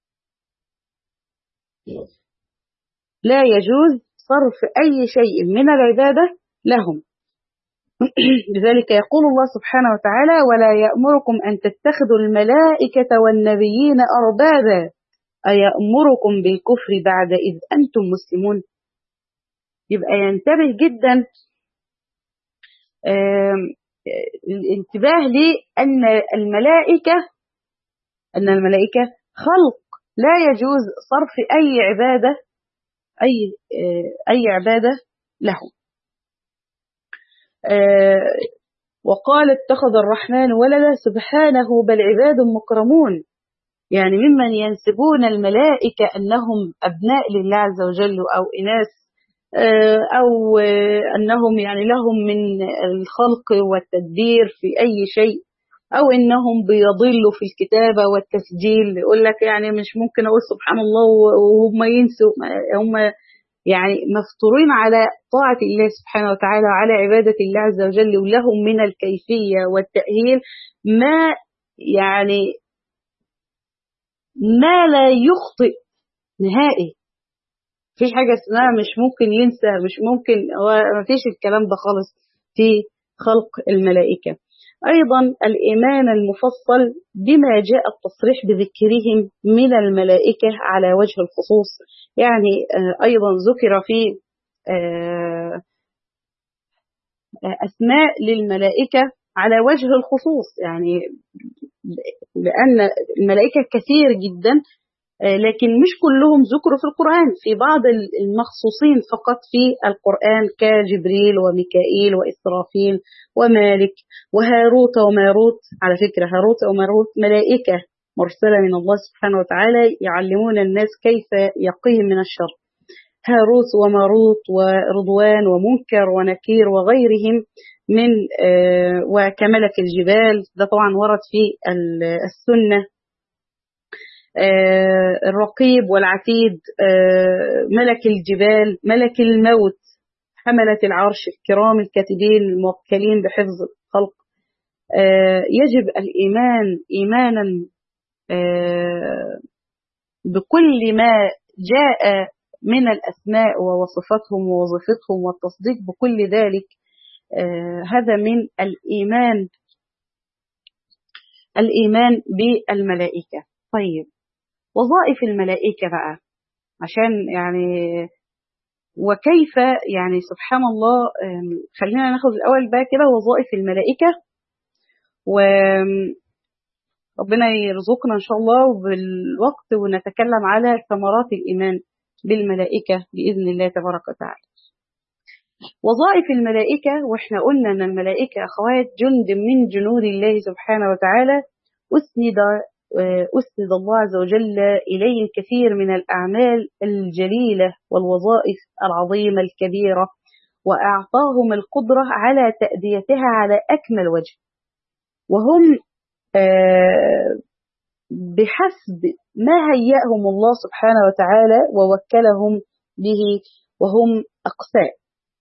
لا يجوز صرف أي شيء من العبادة لهم. لذلك يقول الله سبحانه وتعالى ولا يأمركم أن تتخذوا الملائكة والنبيين أربابا أيأمركم بالكفر بعد إذ أنتم مسلمون. يبقى ينتبه جدا الانتباه لأن الملائكة أن الملائكة خلق، لا يجوز صرف أي عبادة أي أي عبادة لهم. وقال اتخذ الرحمن ولدا سبحانه بل عباد مكرمون، يعني ممن ينسبون الملائكة أنهم أبناء لله عز وجل أو إناث، أو أنهم يعني لهم من الخلق والتدبير في أي شيء، أو إنهم بيضلوا في الكتابة والتسجيل. يقول لك يعني مش ممكن أقول سبحان الله وهم ينسوا، هم يعني مفطورين على طاعة الله سبحانه وتعالى وعلى عبادة الله عز وجل، ولهم من الكيفية والتأهيل ما يعني ما لا يخطئ نهائي. مفيش حاجة اسمها مش ممكن ينسى، مش ممكن، مفيش الكلام ده خالص في خلق الملائكة. أيضا الإيمان المفصل بما جاء التصريح بذكرهم من الملائكة على وجه الخصوص، يعني أيضا ذكر في أسماء للملائكة على وجه الخصوص، يعني لأن الملائكة كثير جدا لكن مش كلهم ذكروا في القرآن، في بعض المخصوصين فقط في القرآن كجبريل وميكائيل وإسرافيل ومالك وهاروت وماروت. على فكرة هاروت وماروت ملائكة مرسلة من الله سبحانه وتعالى يعلمون الناس كيف يقيهم من الشر. هاروت وماروت ورضوان ومنكر ونكير وغيرهم من آه وكملك الجبال، ده طبعا ورد في السنة. آه الرقيب والعتيد، آه ملك الجبال، ملك الموت، حملة العرش الكرام الكاتبين الموكلين بحفظ الخلق. آه يجب الإيمان إيمانا آه بكل ما جاء من الأسماء ووصفاتهم ووظيفتهم والتصديق بكل ذلك. آه هذا من الإيمان الإيمان بالملائكة. طيب، وظائف الملائكة بقى، عشان يعني وكيف يعني سبحان الله. خلينا ناخد الأول بقى كده وظائف الملائكة، وربنا يرزقنا إن شاء الله بالوقت ونتكلم على ثمرات الإيمان بالملائكة بإذن الله تبارك وتعالى. وظائف الملائكة، وإحنا قلنا أن الملائكة أخوات جند من جنود الله سبحانه وتعالى، أسند أسند الله عز وجل إليه الكثير من الأعمال الجليلة والوظائف العظيمة الكبيرة، وأعطاهم القدرة على تأديتها على أكمل وجه، وهم بحسب ما هيأهم الله سبحانه وتعالى ووكلهم به، وهم أقسام.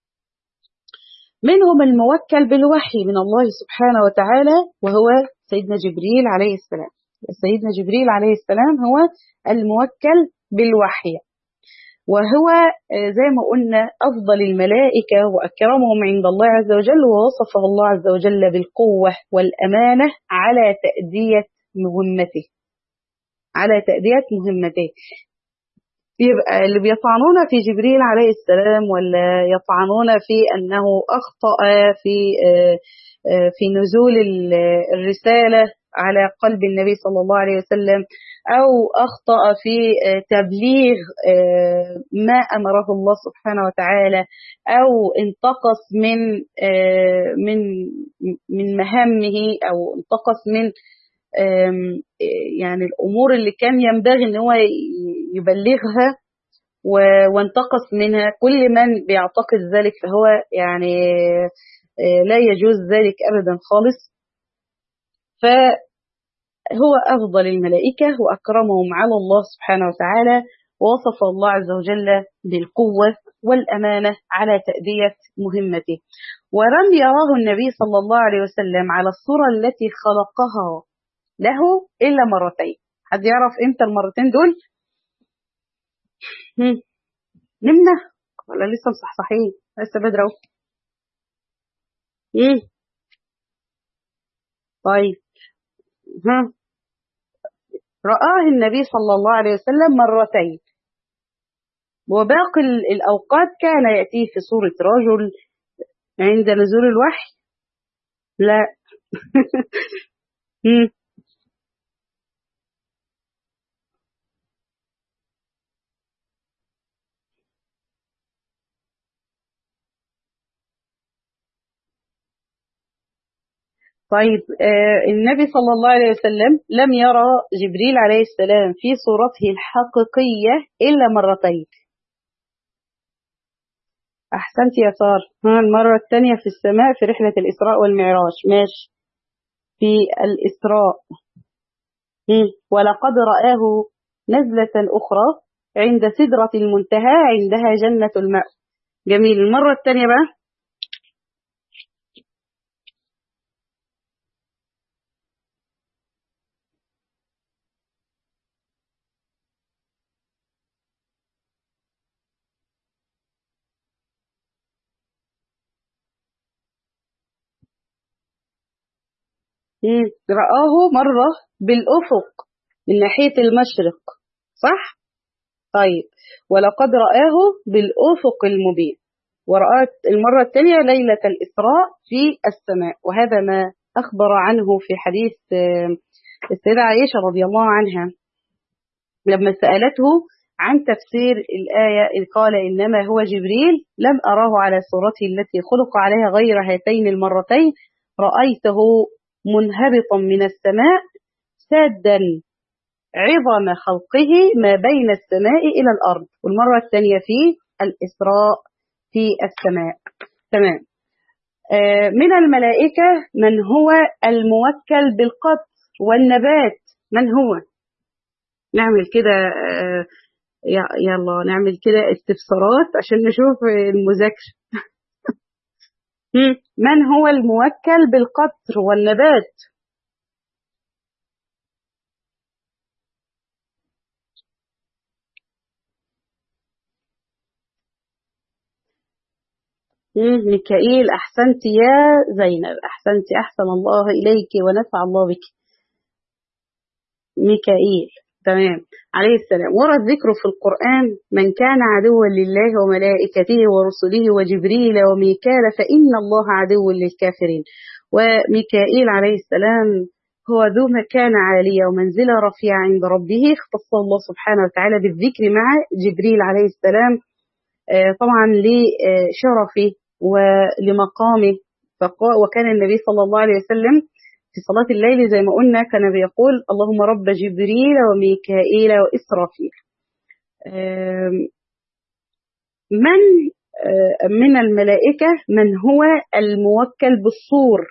منهم الموكل بالوحي من الله سبحانه وتعالى وهو سيدنا جبريل عليه السلام. سيدنا جبريل عليه السلام هو الموكل بالوحي، وهو زي ما قلنا أفضل الملائكة وأكرمهم عند الله عز وجل، ووصفه الله عز وجل بالقوة والأمانة على تأدية مهمته على تأدية مهمته. يبقى اللي بيطعنون في جبريل عليه السلام ولا يطعنون في أنه أخطأ في في نزول الرسالة على قلب النبي صلى الله عليه وسلم، أو أخطأ في تبليغ ما أمره الله سبحانه وتعالى، أو انتقص من من من مهامه، أو انتقص من يعني الأمور اللي كان ينبغي أن هو يبلغها وانتقص منها، كل من بيعتقد ذلك فهو يعني لا يجوز ذلك أبدا خالص. فهو أفضل الملائكة وأكرمهم على الله سبحانه وتعالى، ووصف الله عز وجل بالقوة والأمانة على تأدية مهمته. ولم يراه النبي صلى الله عليه وسلم على الصورة التي خلقها له إلا مرتين. حد يعرف إمتى المرتين دول؟ نمنا ولا لسه مصحصحين؟ لسه بدري اهو. طيب، ها رآه النبي صلى الله عليه وسلم مرتين، وباقي الأوقات كان يأتيه في صورة رجل عند نزول الوحي. لا. طيب، آه النبي صلى الله عليه وسلم لم يرى جبريل عليه السلام في صورته الحقيقية إلا مرتين. أحسنت يا سارة. ها المرة الثانية في السماء في رحلة الإسراء والمعراج. ماشي، في الإسراء. ولقد رآه نزلة أخرى عند سدرة المنتهى عندها جنة الماء. جميل. المرة الثانية بقى رآه مرة بالأفق من ناحية المشرق، صح؟ طيب، ولقد رآه بالأفق المبين. ورأت المرة الثانية ليلة الإسراء في السماء، وهذا ما أخبر عنه في حديث السيدة عائشة رضي الله عنها لما سألته عن تفسير الآية إذ قال إنما هو جبريل لم أراه على صورته التي خلق عليها غير هاتين المرتين، رأيته منهبطا من السماء سادا عظم خلقه ما بين السماء إلى الأرض. والمرة الثانية في الإسراء في السماء. تمام. آه من الملائكة من هو الموكل بالقطر والنبات. من هو؟ نعمل كده آه يلا نعمل كده استفسارات عشان نشوف المذاكرة. من هو الموكل بالقطر والنبات؟ ميكائيل. أحسنت يا زينب، أحسنت، أحسن الله إليك ونفع الله بك. ميكائيل. تمام. عليه السلام. ورد ذكره في القرآن: من كان عدوا لله وملائكته ورسله وجبريل وميكال فإن الله عدو للكافرين. وميكائيل عليه السلام هو ذو مكانة عالية ومنزلة رفيعة عند ربه، اختص الله سبحانه وتعالى بالذكر مع جبريل عليه السلام طبعا لشرفه ولمقامه. وكان النبي صلى الله عليه وسلم في صلاة الليل زي ما قلنا كان بيقول: اللهم رب جبريل وميكائيل وإسرافيل. من من الملائكة من هو الموكل بالصور؟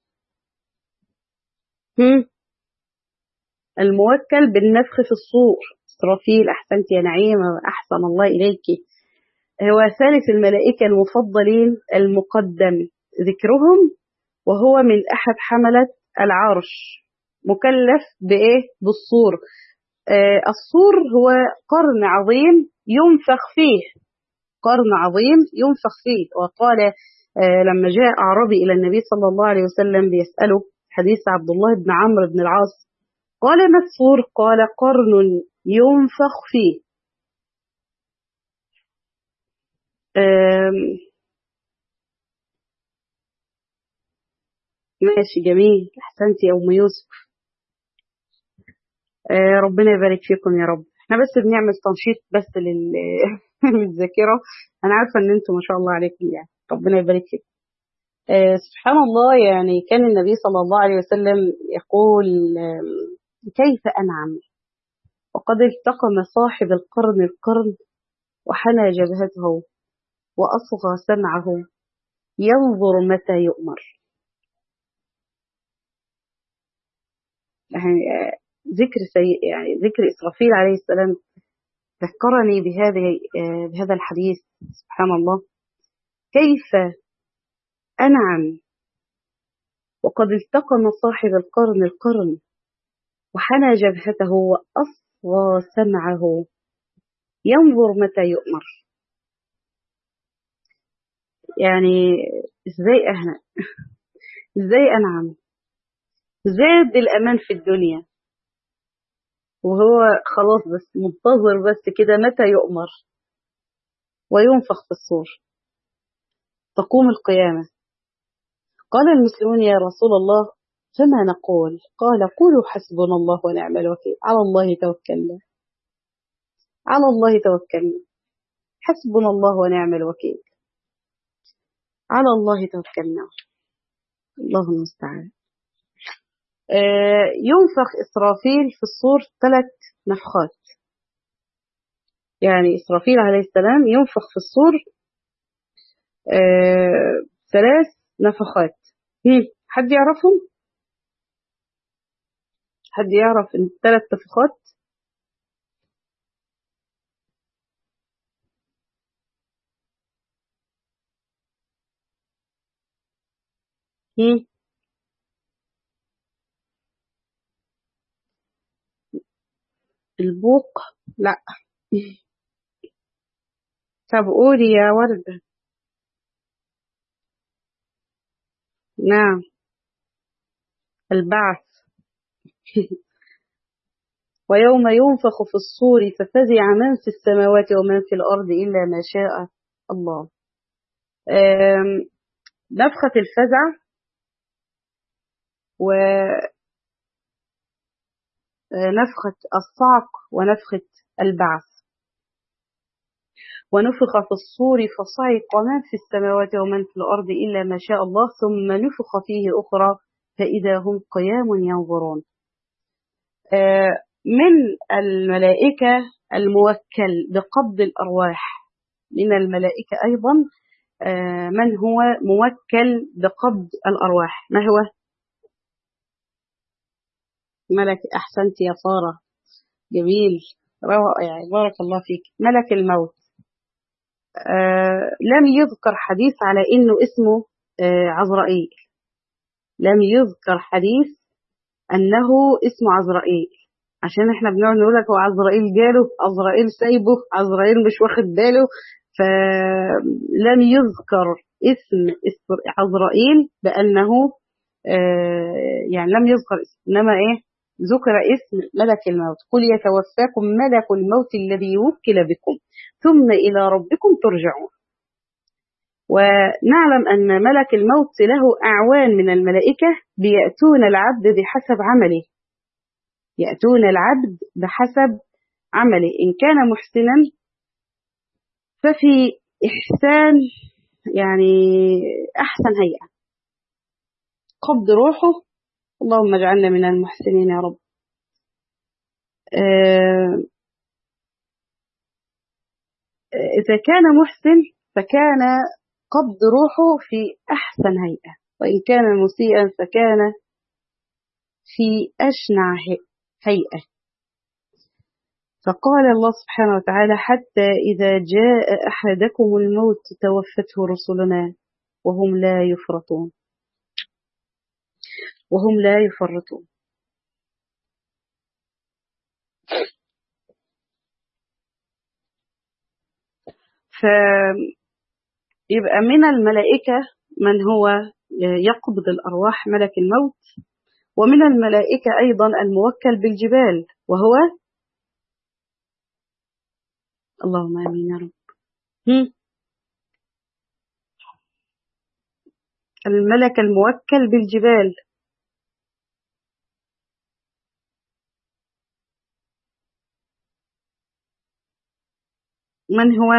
الموكل بالنفخ في الصور. إسرافيل. أحسنت يا نعيمة، أحسن الله إليك. هو ثالث الملائكة المفضلين المقدم ذكرهم، وهو من أحد حملة العرش، مكلف بإيه؟ بالصور. آه الصور هو قرن عظيم ينفخ فيه، قرن عظيم ينفخ فيه. وقال آه لما جاء أعرابي إلى النبي صلى الله عليه وسلم بيسأله حديث عبد الله بن عمرو بن العاص، قال: ما الصور؟ قال: قرن ينفخ فيه. ماشي، جميل، أحسنت يا أم يوسف. آه ربنا يبارك فيكم يا رب. احنا بس بنعمل تنشيط بس لل... للذاكرة. أنا عارفة إن أنتم ما شاء الله عليكم يعني، ربنا يبارك فيكم. آه سبحان الله، يعني كان النبي صلى الله عليه وسلم يقول: آه كيف أنعم وقد التقم صاحب القرن القرن وحنى جبهته وأصغى سمعه ينظر متى يؤمر. يعني ذكر سيء، يعني ذكر إسرافيل عليه السلام ذكرني بهذه بهذا الحديث. سبحان الله، كيف أنعم وقد التقم صاحب القرن القرن وحنى جبهته وأصغى سمعه ينظر متى يؤمر. يعني ازاي أهنأ، ازاي أنعم، زاد الأمان في الدنيا وهو خلاص بس منتظر بس كده متى يؤمر وينفخ في الصور تقوم القيامة. قال المسلمون: يا رسول الله فما نقول؟ قال: قولوا حسبنا الله ونعم الوكيل، على الله توكلنا، على الله توكلنا، حسبنا الله ونعم الوكيل، على الله توكلنا. الله المستعان. آه ينفخ إسرافيل في الصور ثلاث نفخات. يعني إسرافيل عليه السلام ينفخ في الصور آه ثلاث نفخات. حد يعرفهم؟ حد يعرف الثلاث نفخات؟ البوق؟ لا. طب قولي يا وردة. نعم، البعث. ويوم ينفخ في الصور ففزع من في السماوات ومن في الأرض إلا ما شاء الله. نفخة الفزع ونفخة الصعق ونفخة البعث. ونفخ في الصور فصعق من في السماوات ومن في الأرض إلا ما شاء الله ثم نفخ فيه أخرى فإذا هم قيام ينظرون. من الملائكة الموكل بقبض الأرواح، من الملائكة أيضا من هو موكل بقبض الأرواح. ما هو؟ ملك. أحسنت يا سارة، جميل رائع، بارك الله فيك. ملك الموت آه لم يذكر حديث على إنه اسمه آه عزرائيل، لم يذكر حديث أنه اسمه عزرائيل، عشان احنا بنقعد نقول لك هو عزرائيل جاله، عزرائيل سايبه، عزرائيل مش واخد باله، فلم يذكر اسم عزرائيل بأنه آه يعني لم يذكر اسم، إنما إيه ذكر اسم ملك الموت. قل يتوفاكم ملك الموت الذي وكل بكم ثم إلى ربكم ترجعون. ونعلم أن ملك الموت له أعوان من الملائكة بيأتون العبد بحسب عمله، يأتون العبد بحسب عمله، إن كان محسنا ففي إحسان يعني أحسن هيئة قبض روحه، اللهم اجعلنا من المحسنين يا رب. إذا كان محسن فكان قبض روحه في أحسن هيئة، وإن كان مسيئا فكان في أشنع هيئة. فقال الله سبحانه وتعالى حتى إذا جاء أحدكم الموت توفته رسلنا وهم لا يفرطون، وهم لا يفرطون. فيبقى من الملائكة من هو يقبض الأرواح ملك الموت، ومن الملائكة أيضا الموكل بالجبال وهو اللهم آمين يا رب الملك الموكل بالجبال من هو؟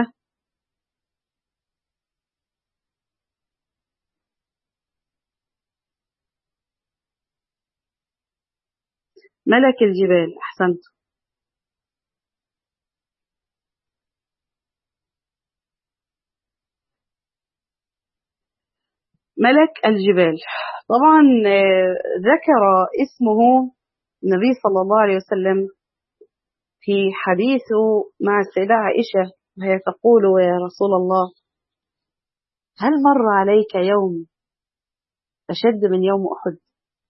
ملك الجبال. أحسنت. ملك الجبال طبعا ذكر اسمه النبي صلى الله عليه وسلم في حديثه مع السيدة عائشة، وهي تقول يا رسول الله هل مر عليك يوم أشد من يوم أحد؟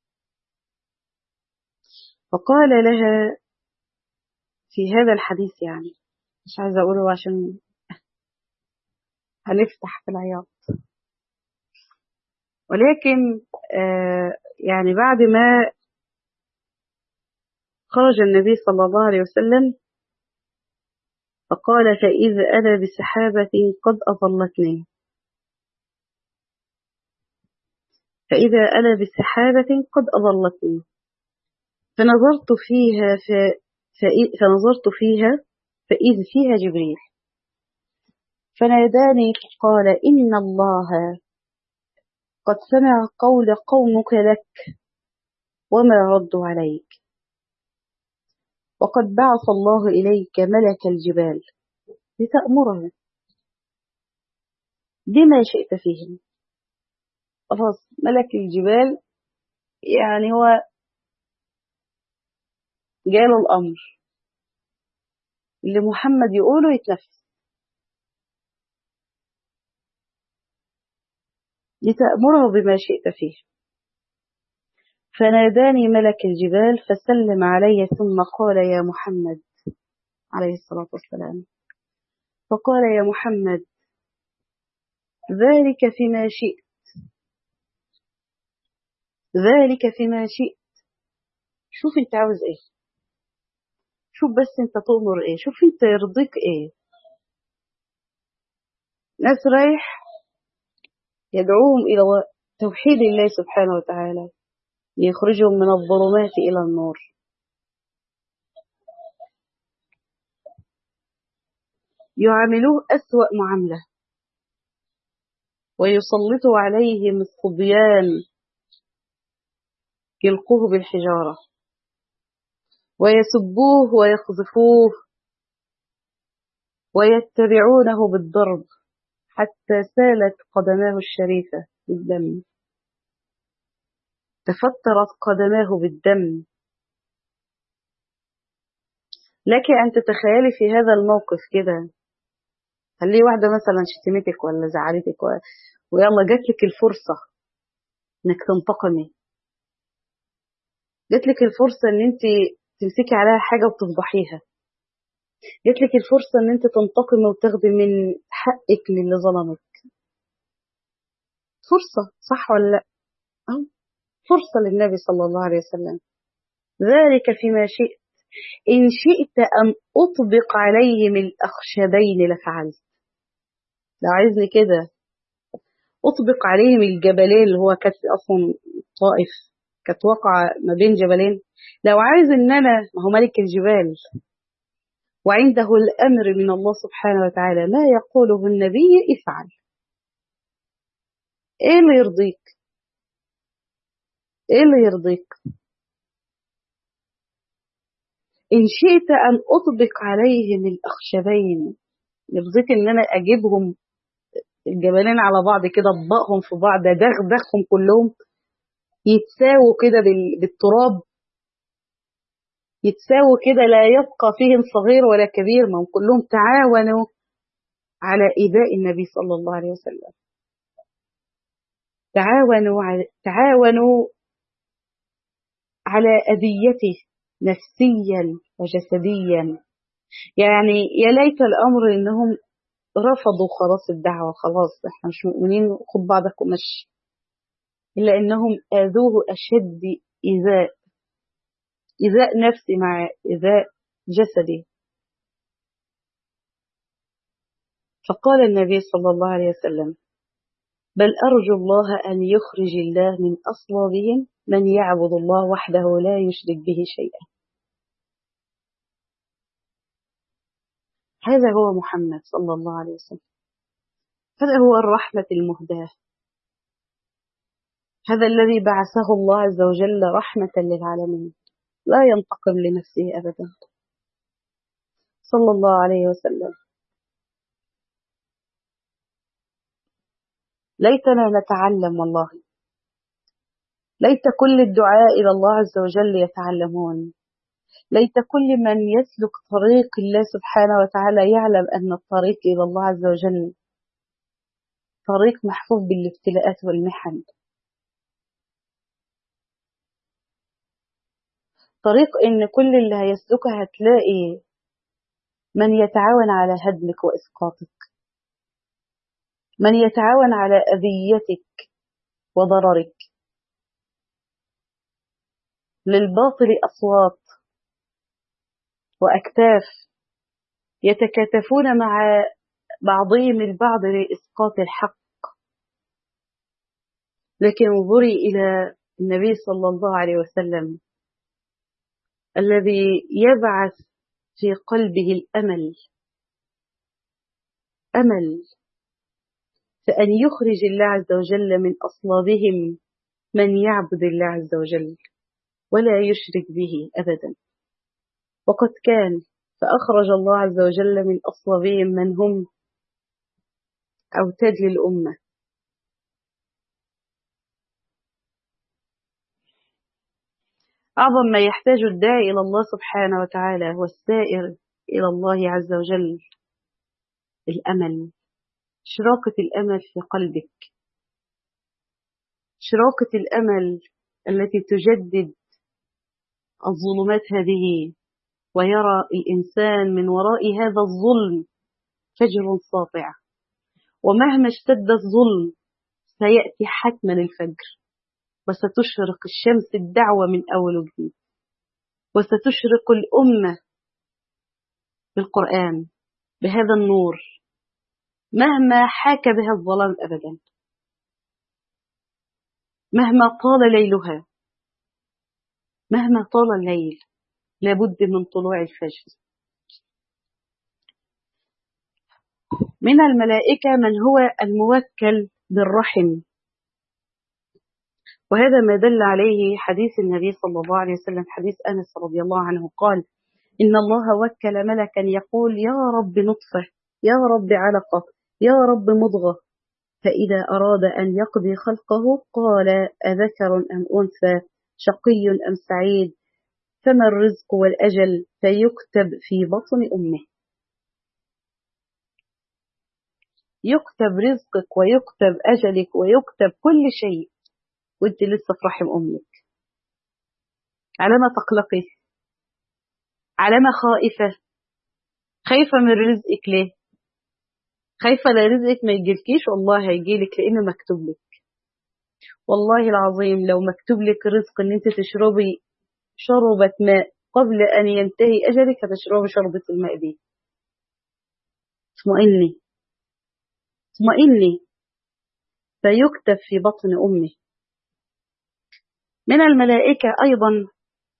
فقال لها في هذا الحديث، يعني مش عايزة أقوله عشان هنفتح في العياط، ولكن آه يعني بعد ما خرج النبي صلى الله عليه وسلم فقال فإذا أنا بسحابة قد أظلتني، فإذا أنا بسحابة قد أظلتني فنظرت فيها ف... فنظرت فيها فإذ فيها جبريل فناداني فقال إن الله قد سمع قول قومك لك وما ردوا عليك، وقد بعث الله إليك ملك الجبال لتأمره بما شئت فيهم. خلاص ملك الجبال يعني هو جاله الأمر اللي محمد يقوله يتنفذ، لتأمره بما شئت فيه. فناداني ملك الجبال فسلم علي ثم قال يا محمد عليه الصلاة والسلام، فقال يا محمد ذلك فيما شئت، ذلك فيما شئت. شوف انت عاوز ايه، شوف بس انت تؤمر ايه، شوف انت يرضيك ايه. ناس رايح يدعوهم الى توحيد الله سبحانه وتعالى ليخرجهم من الظلمات الى النور، يعاملوه أسوأ معاملة ويسلطوا عليهم الصبيان يلقوه بالحجارة ويسبوه ويقذفوه ويتبعونه بالضرب حتى سالت قدماه الشريفة بالدم، تفطرت قدماه بالدم. لك أن تتخيلي في هذا الموقف كده، خليه واحدة مثلا شتمتك ولا زعلتك و... ويلا جاتلك الفرصة انك تنتقمي، جاتلك الفرصة ان انت تمسكي عليها حاجة وتفضحيها، جاتلك الفرصة ان انت تنتقمي وتاخدي من حقك للي ظلمك. فرصة، صح ولا لا؟ أهو فرصة للنبي صلى الله عليه وسلم. ذلك فيما شئت، إن شئت أن أطبق عليهم الأخشبين لفعلت. لو عايزني كده أطبق عليهم الجبلين، اللي هو كانت أصلا طائف كانت واقعة ما بين جبلين، لو عايز إن أنا، ما هو ملك الجبال وعنده الأمر من الله سبحانه وتعالى، ما يقوله النبي افعل. إيه اللي يرضيك؟ إيه اللي يرضيك؟ إن شئت أن أطبق عليهم الأخشبين، يرضيك إن أنا أجيبهم الجبلين على بعض كده، أطبقهم في بعض، أدغدغهم كلهم يتساووا كده بالتراب، يتساووا كده لا يبقى فيهم صغير ولا كبير، ما هم كلهم تعاونوا على إيذاء النبي صلى الله عليه وسلم، تعاونوا على تعاونوا على أذيته نفسيا وجسديا. يعني يا ليت الأمر إنهم رفضوا خلاص الدعوة، خلاص احنا مش مؤمنين، خد بعضك ومشي، إلا إنهم آذوه أشد إيذاء، إيذاء نفسي مع إيذاء جسدي. فقال النبي صلى الله عليه وسلم: بل أرجو الله أن يخرج الله من أصلابهم من يعبد الله وحده لا يشرك به شيئا. هذا هو محمد صلى الله عليه وسلم، هذا هو الرحمة المهداة، هذا الذي بعثه الله عز وجل رحمة للعالمين، لا ينتقم لنفسه أبدا صلى الله عليه وسلم. ليتنا نتعلم والله، ليت كل الدعاء إلى الله عز وجل يتعلمون، ليت كل من يسلك طريق الله سبحانه وتعالى يعلم أن الطريق إلى الله عز وجل طريق محفوظ بالابتلاءات والمحن، طريق إن كل اللي هيسلكها هتلاقي من يتعاون على هدمك وإسقاطك، من يتعاون على أذيتك وضررك. للباطل أصوات وأكتاف يتكاتفون مع بعضهم البعض لإسقاط الحق. لكن انظري إلى النبي صلى الله عليه وسلم الذي يبعث في قلبه الأمل، أمل فأن يخرج الله عز وجل من أصلابهم من يعبد الله عز وجل ولا يشرك به أبدا. وقد كان، فأخرج الله عز وجل من أصلابهم من هم أوتاد للأمة. أعظم ما يحتاج الداعي إلى الله سبحانه وتعالى والسائر إلى الله عز وجل الأمل، شراكة الأمل في قلبك، شراكة الأمل التي تجدد الظلمات هذه، ويرى الإنسان من وراء هذا الظلم فجر ساطع، ومهما اشتد الظلم سيأتي حتما الفجر، وستشرق الشمس الدعوة من أول وجديد، وستشرق الأمة بالقرآن بهذا النور مهما حاك بها الظلام أبدا، مهما طال ليلها، مهما طال الليل لابد من طلوع الفجر. من الملائكة من هو الموكل بالرحم، وهذا ما دل عليه حديث النبي صلى الله عليه وسلم، حديث أنس رضي الله عنه قال: إن الله وكل ملكا يقول يا رب نطفة، يا رب علقة، يا رب مضغة، فإذا أراد أن يقضي خلقه قال أذكر أم أنثى، شقي أم سعيد، فما الرزق والأجل، فيكتب في بطن أمه. يكتب رزقك ويكتب أجلك ويكتب كل شيء وانت لسه في رحم أمك. على ما تقلقي؟ على ما خائفة؟ خايفة من رزقك ليه؟ خايفة لا رزقك ما يجيلكيش؟ والله هيجيلك لأنه مكتوب لك. والله العظيم لو مكتوب لك رزق ان انت تشربي شربة ماء قبل أن ينتهي أجلك هتشربي شربة الماء دي. اطمئني اطمئني، فيكتب في بطن أمه. من الملائكة أيضا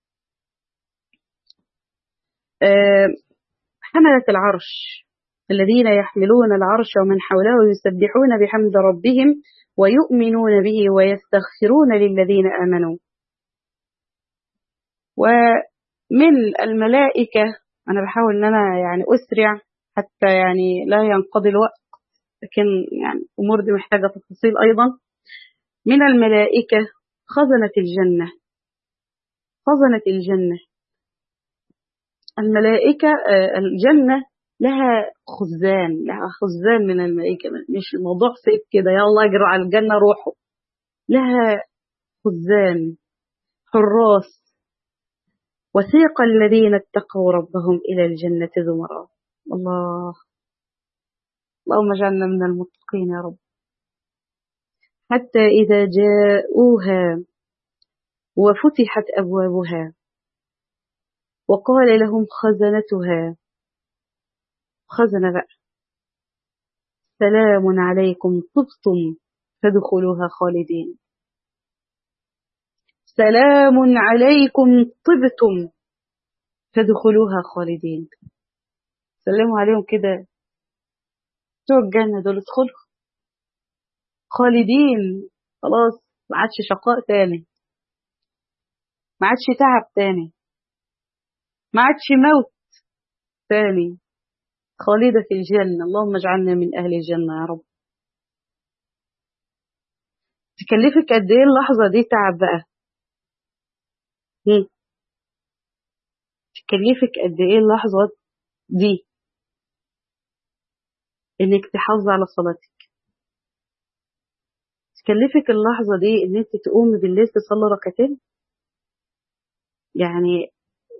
حملة العرش الذين يحملون العرش ومن حوله يسبحون بحمد ربهم ويؤمنون به ويستغفرون للذين آمنوا. ومن الملائكة، أنا بحاول أن أنا يعني أسرع حتى يعني لا ينقضي الوقت، لكن يعني أمور دي محتاجة تفاصيل أيضا. من الملائكة خزنة الجنة. خزنة الجنة، الملائكة الجنة لها خزان، لها خزان من الملائكة، مش الموضوع سيف كده يلا اجروا على الجنة روحوا، لها خزان حراس. وسيق الذين اتقوا ربهم إلى الجنة زمرا. الله، اللهم اجعلنا من المتقين يا رب. حتى إذا جاءوها وفتحت أبوابها وقال لهم خزنتها، خزن بقى، سلام عليكم طبتم فادخلوها خالدين. سلام عليكم طبتم فادخلوها خالدين. سلموا عليهم كده، بتوع الجنة دول ادخلوا خالدين، خلاص ما عادش شقاء تاني، ما عادش تعب تاني، ما عادش موت تاني، خالدة في الجنة. اللهم اجعلنا من أهل الجنة يا رب. تكلفك قد ايه اللحظة دي تعب بقى؟ هم. تكلفك قد ايه اللحظة دي انك تحافظي على صلاتك؟ تكلفك اللحظة دي ان انت تقومي بالليل تصلي ركعتين؟ يعني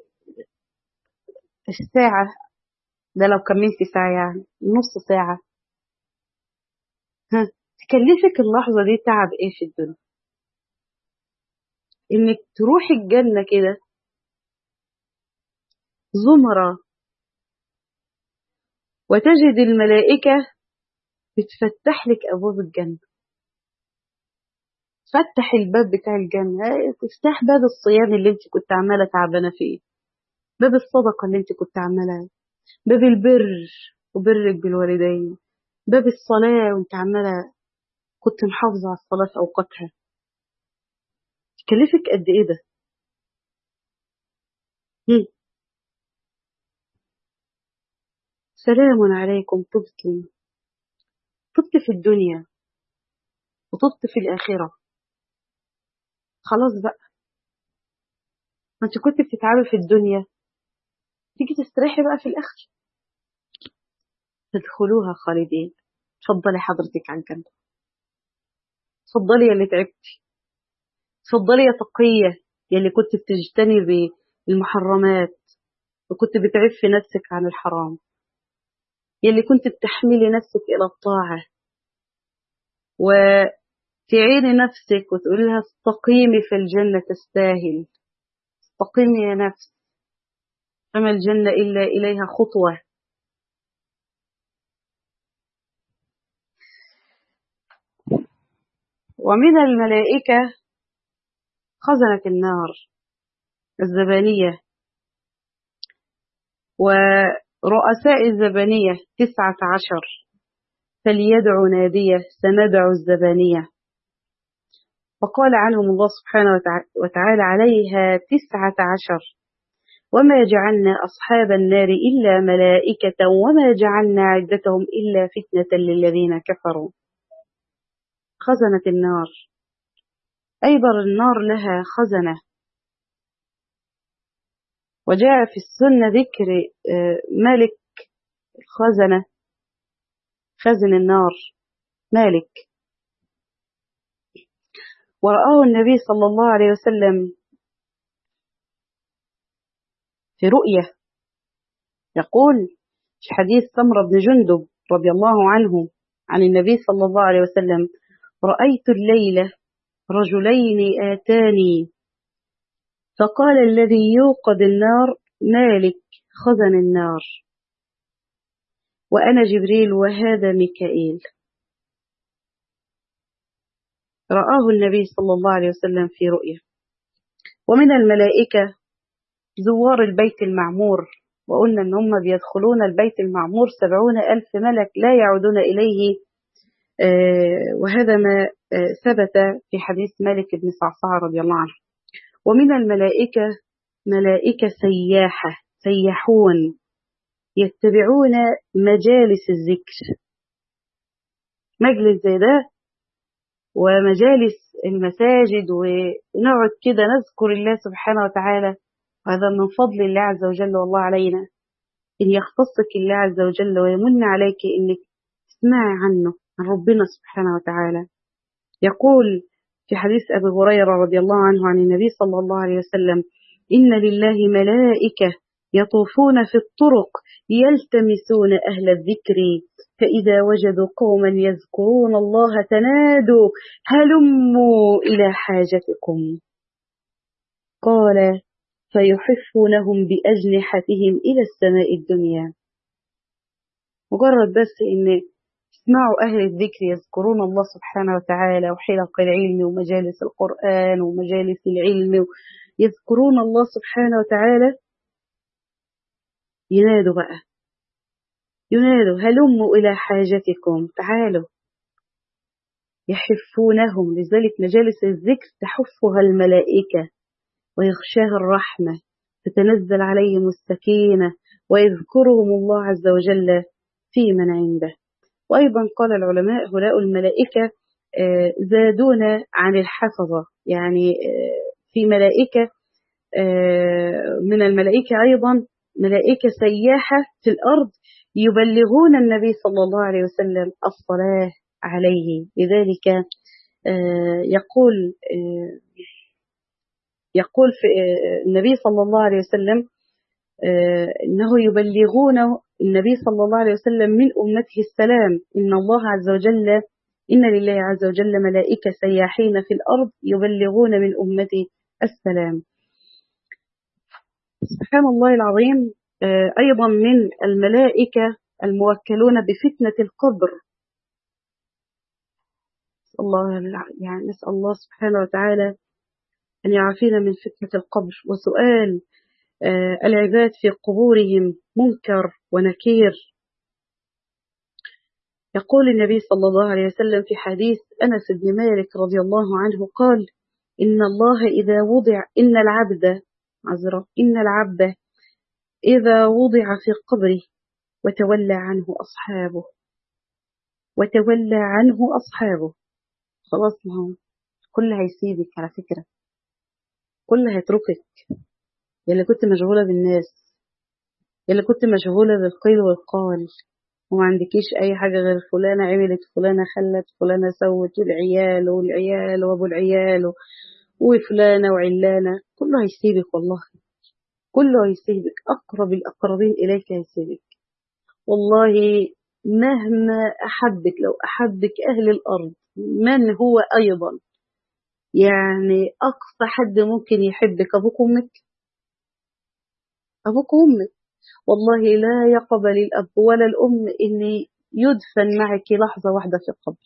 الساعة ده لو كملتي ساعة يعني نص ساعة، ها تكلفك اللحظة دي تعب ايه في الدنيا؟ انك تروحي الجنة كده زمرة وتجد الملائكة بتفتح لك أبواب الجنة. فتح الباب بتاع الجنة، تفتح باب الصيام اللي انت كنت عمالة تعبانة فيه، باب الصدقة اللي انت كنت عمالة، باب البر وبرك بالوالدين، باب الصلاة وانت عمالة كنت محافظة على الصلاة في أوقاتها. تكلفك قد ايه ده؟ هم. سلام عليكم طبتم، طبت في الدنيا وطبت في الآخرة. خلاص بقى، ما انت كنت بتتعبي في الدنيا، تيجي تستريحي بقى في الآخر. تدخلوها خالدين. تفضلي حضرتك على الجنة، تفضلي يا اللي تعبتي، تفضلي يا تقية يا اللي كنت بتجتنبي المحرمات وكنت بتعفي نفسك عن الحرام، يا اللي كنت بتحملي نفسك إلى الطاعة وتعيني نفسك وتقولي لها استقيمي في الجنة تستاهل، استقيمي يا نفس، فما الجنة إلا إليها خطوة. ومن الملائكة خزنة النار الزبانية ورؤساء الزبانية تسعة عشر، فليدعو نادية سندع الزبانية. فقال عنهم الله سبحانه وتعالى عليها تسعة عشر: وما جعلنا أصحاب النار إلا ملائكة وما جعلنا عدتهم إلا فتنة للذين كفروا. خزنة النار، أيضا النار لها خزنة، وجاء في السنة ذكر مالك الخزنة، خزن النار مالك. ورآه النبي صلى الله عليه وسلم في رؤية، يقول في حديث سمرة بن جندب رضي الله عنه عن النبي صلى الله عليه وسلم: رأيت الليلة رجلين آتاني فقال الذي يوقد النار مالك خزن النار، وأنا جبريل وهذا ميكائيل. رآه النبي صلى الله عليه وسلم في رؤية. ومن الملائكة زوار البيت المعمور، وقلنا أن هم بيدخلون البيت المعمور سبعون ألف ملك لا يعودون إليه، وهذا ما ثبت في حديث مالك بن صعصع رضي الله عنه. ومن الملائكة ملائكة سياحة، سياحون يتبعون مجالس الذكر، مجلس زي ده ومجالس المساجد، ونقعد كده نذكر الله سبحانه وتعالى. وهذا من فضل الله عز وجل والله علينا، إن يختصك الله عز وجل ويمن عليك إنك تسمعي عنه، عن ربنا سبحانه وتعالى. يقول في حديث أبي هريرة رضي الله عنه عن النبي صلى الله عليه وسلم: إن لله ملائكة يطوفون في الطرق يلتمسون أهل الذكر، فإذا وجدوا قوما يذكرون الله تنادوا هلموا إلى حاجتكم. قال: فيحفونهم بأجنحتهم إلى السماء الدنيا. مجرد بس إن اسمعوا أهل الذكر يذكرون الله سبحانه وتعالى، وحلق العلم ومجالس القرآن ومجالس العلم يذكرون الله سبحانه وتعالى، ينادوا بقى، ينادوا هلموا إلى حاجتكم، تعالوا. يحفونهم، لذلك مجالس الذكر تحفها الملائكة ويغشاها الرحمة، تتنزل عليهم السكينة ويذكرهم الله عز وجل في من عنده. وأيضا قال العلماء: هؤلاء الملائكة زادون عن الحفظة، يعني في ملائكة من الملائكة أيضا ملائكة سياحة في الأرض يبلغون النبي صلى الله عليه وسلم الصلاة عليه. لذلك يقول يقول في النبي صلى الله عليه وسلم إنه يبلغون النبي صلى الله عليه وسلم من أمته السلام. إن الله عز وجل إن لله عز وجل ملائكة سياحين في الأرض يبلغون من أمته السلام. سبحان الله العظيم. أيضا من الملائكة الموكلون بفتنة القبر. الله يعني نسأل الله سبحانه وتعالى أن يعافينا من فتنة القبر وسؤال العباد في قبورهم منكر ونكير. يقول النبي صلى الله عليه وسلم في حديث أنس بن مالك رضي الله عنه قال: إن الله إذا وضع إن العبد عذرا إن العبد إذا وضع في قبره وتولى عنه أصحابه وتولى عنه أصحابه خلاص، ما هو كل هيسيبك على فكرة، كل هيتركك، يلي كنت مشغولة بالناس، يلي كنت مشغولة بالقيل والقال، وما عندكيش أي حاجة غير فلانة عملت، فلانة خلت، فلانة سوت، والعيال والعيال وأبو العيال وفلانة وعلانة، كله هيسيبك والله، كله هيسيبك. أقرب الأقربين إليك هيسيبك والله. مهما أحبك، لو أحبك أهل الأرض، من هو أيضا يعني أقصى حد ممكن يحبك أبوك وأمك، أبوك وأمك والله لا يقبل الأب ولا الأم إن يدفن معك لحظة واحدة في القبر،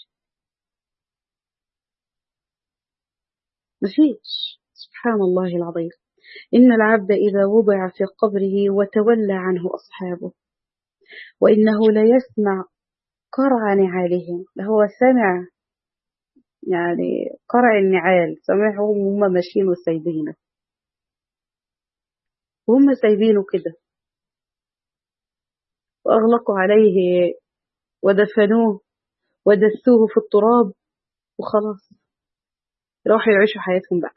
مفيش. سبحان الله العظيم. إن العبد إذا وضع في قبره وتولى عنه أصحابه وإنه لا يسمع قرع نعالهم، هو سمع يعني قرع النعال، سامعهم وهم ماشيين وسايبينه، وهم سايبينه كده، وأغلقوا عليه ودفنوه ودسوه في التراب وخلاص، راحوا يعيشوا حياتهم بقى.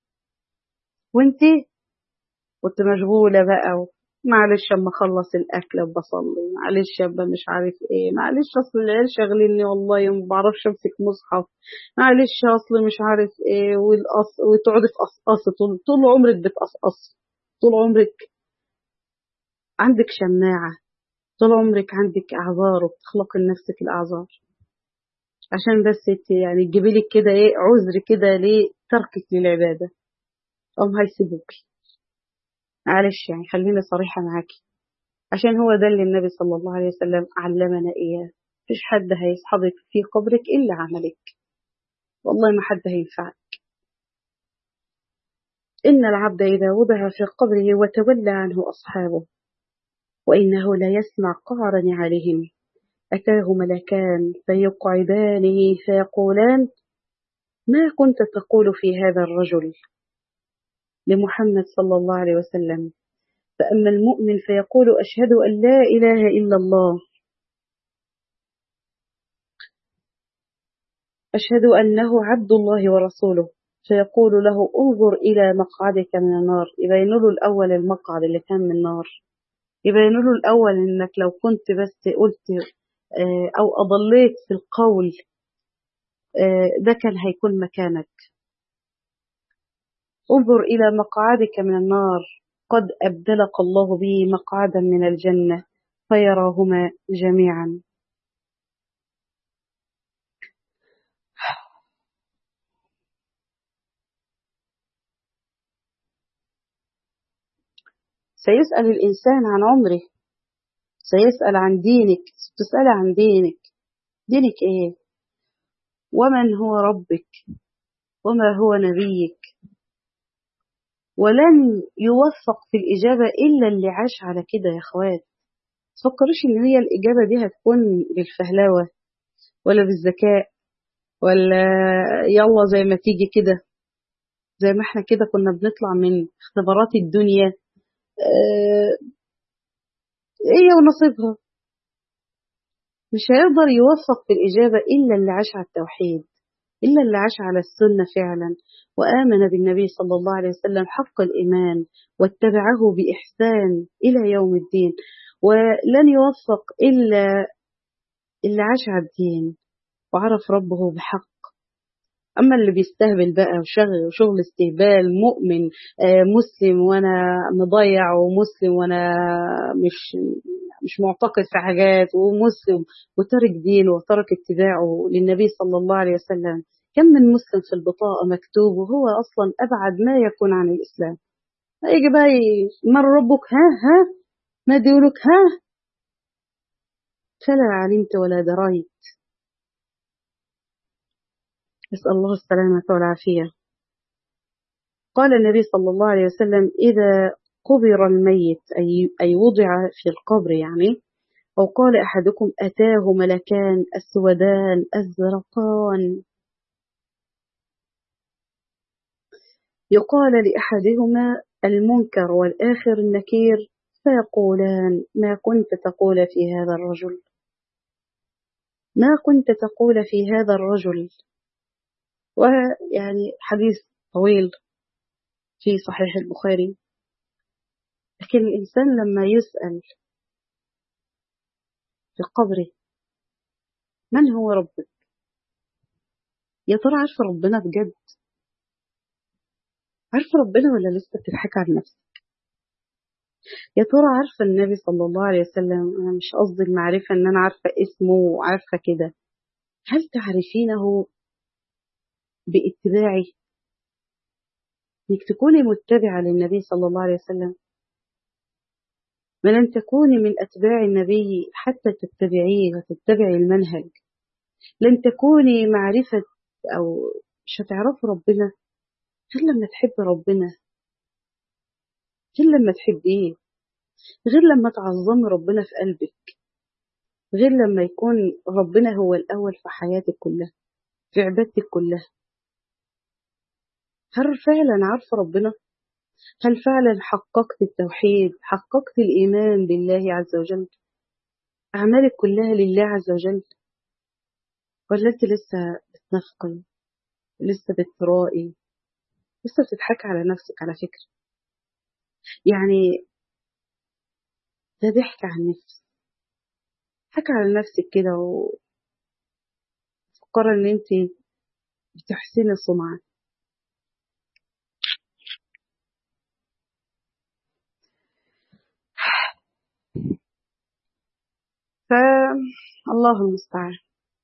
وانتي كنت مشغولة بقى، معلش اما اخلص الاكل بصلي، معلش ابقى مش عارف ايه، معلش اصل العيال شاغليني والله ما بعرفش امسك مصحف، معلش اصل مش عارف ايه، والقص وتقعدي في قصقص طول طول عمرك بتقصقص، طول عمرك عندك شماعة، طول عمرك عندك اعذار وبتخلقي لنفسك الاعذار عشان بس ت- يعني تجيبي لك كده ايه عذر كده ليه تركك للعبادة، هم هيسيبوكي. معلش يعني خليني صريحة معاكي، عشان هو ده اللي النبي صلى الله عليه وسلم علمنا إياه. مفيش حد هيصحبك في قبرك إلا عملك، والله ما حد هينفعك. إن العبد إذا وضع في قبره وتولى عنه أصحابه وإنه لا يسمع قعر نعالهم أتاه ملكان فيقعدانه فيقولان ما كنت تقول في هذا الرجل لمحمد صلى الله عليه وسلم، فأما المؤمن فيقول أشهد أن لا إله إلا الله، أشهد أنه عبد الله ورسوله، فيقول له انظر إلى مقعدك من النار، يبين له الأول المقعد اللي كان من النار، يبين له الأول إنك لو كنت بس قلت آه، أو أضليت في القول آه، ده كان هيكون مكانك. انظر إلى مقعدك من النار قد أبدلك الله به مقعدا من الجنة فيراهما جميعا. سيسأل الإنسان عن عمره، سيسأل عن دينك، تسأل عن دينك، دينك إيه، ومن هو ربك، وما هو نبيك. ولن يوفق في الإجابة إلا اللي عاش على كده يا أخوات. تفكرش إن هي الإجابة دي هتكون بالفهلوة ولا بالذكاء ولا يلا زي ما تيجي كده، زي ما احنا كده كنا بنطلع من اختبارات الدنيا اه هي ونصيبها. مش هيقدر يوفق في الإجابة إلا اللي عاش على التوحيد، إلا اللي عاش على السنة فعلا وآمن بالنبي صلى الله عليه وسلم حق الإيمان واتبعه بإحسان إلى يوم الدين. ولن يوفق إلا اللي عاش على الدين وعرف ربه بحق. أما اللي بيستهبل بقى وشغل وشغل استهبال، مؤمن آه مسلم وأنا مضيع، ومسلم وأنا مش مش معتقد في حاجات، ومسلم وترك دينه وترك اتباعه للنبي صلى الله عليه وسلم. كم من مسلم في البطاقة مكتوب وهو أصلا أبعد ما يكون عن الإسلام. يجي بقى مر ربك ها ها ما ديولك ها فلا علمت ولا دريت. نسأل الله السلامة والعافية. قال النبي صلى الله عليه وسلم إذا قبر الميت أي, أي وضع في القبر يعني، أو قال أحدكم أتاه ملكان أسودان أزرقان، يقال لأحدهما المنكر والآخر النكير فيقولان ما كنت تقول في هذا الرجل، ما كنت تقول في هذا الرجل. ويعني حديث طويل في صحيح البخاري. لكن الإنسان لما يسأل في قبره من هو ربك، يا ترى عارفة ربنا بجد؟ عارفة ربنا ولا لسه بتضحك على نفسك؟ يا ترى عارفة النبي صلى الله عليه وسلم؟ أنا مش قصدي المعرفة إن أنا عارفة اسمه وعارفة كده، هل تعرفينه باتباعي؟ إنك تكوني متبعة للنبي صلى الله عليه وسلم، ولن تكوني من أتباع النبي حتى تتبعيه وتتبعي المنهج. لن تكوني معرفة أو مش هتعرفي ربنا غير لما تحب ربنا، غير لما تحبيه، غير لما تعظمي ربنا في قلبك، غير لما يكون ربنا هو الأول في حياتك كلها. في عبادتك كلها؟ هل فعلا عارفة ربنا؟ هل فعلا حققت التوحيد؟ حققت الإيمان بالله عز وجل؟ أعمالك كلها لله عز وجل؟ ولا أنت لسه بتنفقي، لسه بترائي، لسه بتضحكي على نفسك؟ على فكرة يعني ده ضحك على النفس، ضحك على نفسك كده وفكرة إن أنت بتحسني الصنعة. فالله المستعان.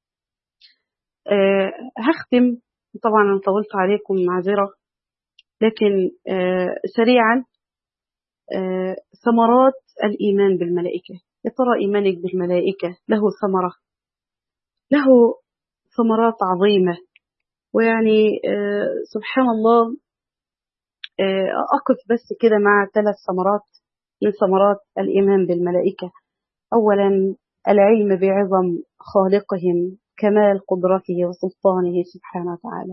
أه هختم. طبعا أنا طولت عليكم، معذرة، لكن أه سريعا. أه ثمرات الإيمان بالملائكة. يا ترى إيمانك بالملائكة له ثمرة؟ له ثمرات عظيمة. ويعني أه سبحان الله، أه أقف بس كده مع ثلاث ثمرات من ثمرات الإيمان بالملائكة. أولا، العلم بعظم خالقهم، كمال قدرته وسلطانه سبحانه وتعالى.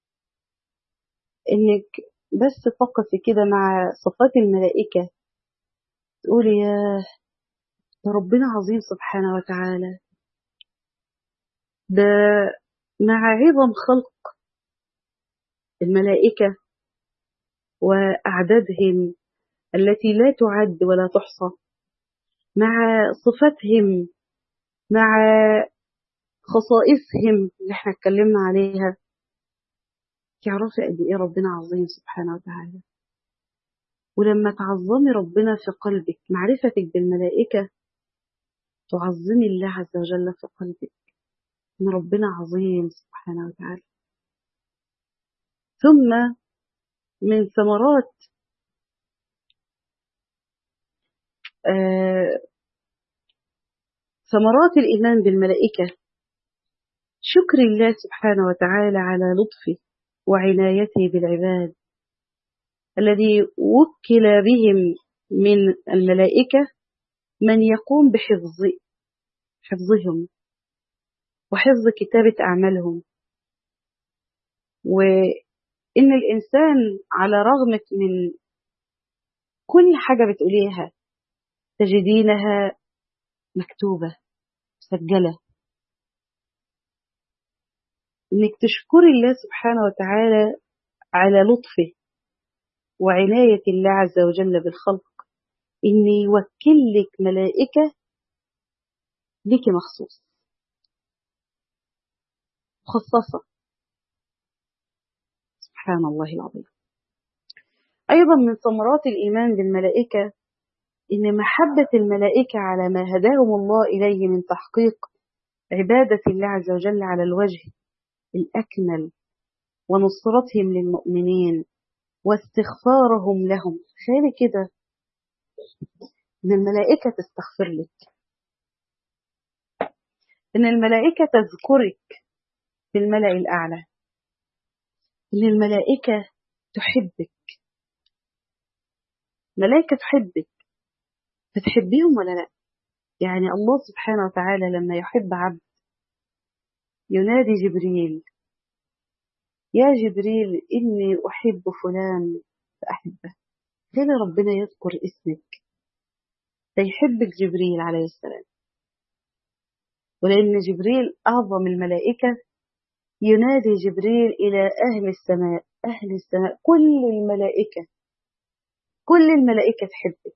إنك بس تقفي كده مع صفات الملائكة تقولي يا ده ربنا عظيم سبحانه وتعالى. ده مع عظم خلق الملائكة وأعدادهم التي لا تعد ولا تحصى، مع صفاتهم، مع خصائصهم اللي احنا اتكلمنا عليها، تعرفي قد ايه ربنا عظيم سبحانه وتعالى. ولما تعظمي ربنا في قلبك، معرفتك بالملائكة تعظمي الله عز وجل في قلبك، ان ربنا عظيم سبحانه وتعالى. ثم من ثمرات آه ثمرات الإيمان بالملائكة شكر الله سبحانه وتعالى على لطفه وعنايته بالعباد، الذي وكل بهم من الملائكة من يقوم بحفظ حفظهم وحفظ كتابة أعمالهم. وإن الإنسان على رغم من كل حاجة بتقوليها تجدينها مكتوبة مسجلة، إنك تشكري الله سبحانه وتعالى على لطفه وعناية الله عز وجل بالخلق، إن يوكل لك ملائكة لك مخصوص مخصصة. سبحان الله العظيم. أيضا من ثمرات الإيمان بالملائكة إن محبة الملائكة على ما هداهم الله إليه من تحقيق عبادة الله عز وجل على الوجه الأكمل، ونصرتهم للمؤمنين واستغفارهم لهم. تخيلي كده إن الملائكة تستغفر لك، إن الملائكة تذكرك في الملأ الأعلى، إن الملائكة تحبك. ملائكة تحبك، بتحبيهم ولا لا؟ يعني الله سبحانه وتعالى لما يحب عبد ينادي جبريل: يا جبريل إني أحب فلان فأحبه. هنا ربنا يذكر اسمك فيحبك جبريل عليه السلام. ولأن جبريل أعظم الملائكة ينادي جبريل إلى أهل السماء، أهل السماء كل الملائكة، كل الملائكة تحبك،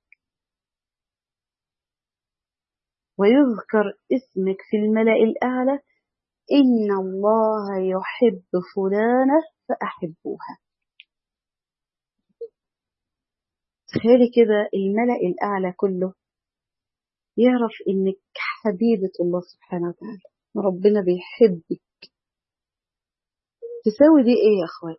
ويذكر اسمك في الملأ الأعلى: إن الله يحب فلانة فأحبوها. تخيلي كده الملأ الأعلى كله يعرف إنك حبيبة الله سبحانه وتعالى، ربنا بيحبك. تساوي دي إيه يا أخوات؟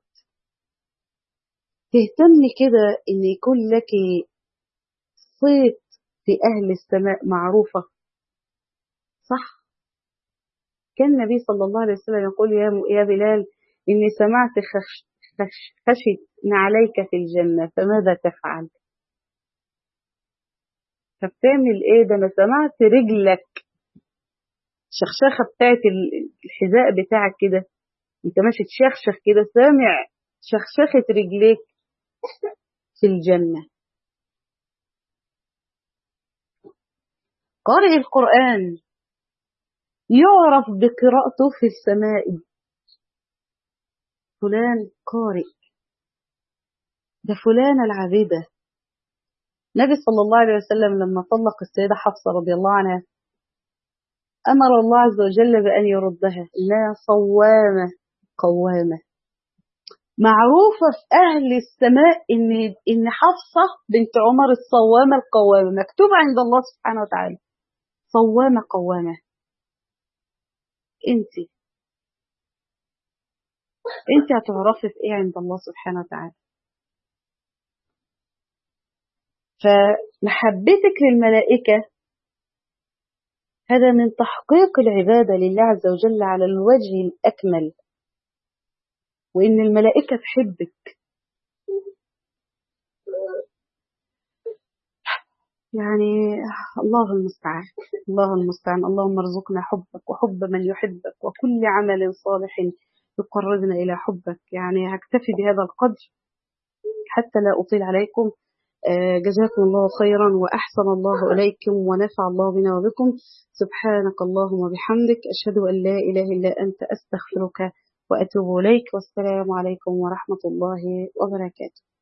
تهتمي كده إن يكون لك صيت في أهل السماء معروفة، صح؟ كان النبي صلى الله عليه وسلم يقول: يا يا بلال إني سمعت خش خش خشت نعليك في الجنة فماذا تفعل؟ فبتعمل إيه؟ ده أنا سمعت رجلك الشخشخة بتاعت الحذاء بتاعك كده انت ماشي تشخشخ كده، سامع شخشخة رجليك في الجنة. قارئ القرآن يعرف بقراءته في السماء، فلان قارئ، ده فلانة العابدة. النبي صلى الله عليه وسلم لما طلق السيدة حفصة رضي الله عنها أمر الله عز وجل بأن يردها، إنها صوامة قوامة. معروفة في أهل السماء إن إن حفصة بنت عمر الصوامة القوامة، مكتوب عند الله سبحانه وتعالى صوامة قوامة. أنت أنت هتعرفي في إيه عند الله سبحانه وتعالى؟ فمحبتك للملائكة هذا من تحقيق العبادة لله عز وجل على الوجه الأكمل، وإن الملائكة تحبك. يعني الله المستعان، الله المستعان. اللهم ارزقنا حبك وحب من يحبك وكل عمل صالح يقربنا إلى حبك. يعني هكتفي بهذا القدر حتى لا أطيل عليكم. جزاكم الله خيرا وأحسن الله إليكم ونفع الله بنا وبكم. سبحانك اللهم وبحمدك، أشهد أن لا إله إلا أنت، أستغفرك وأتوب إليك. والسلام عليكم ورحمة الله وبركاته.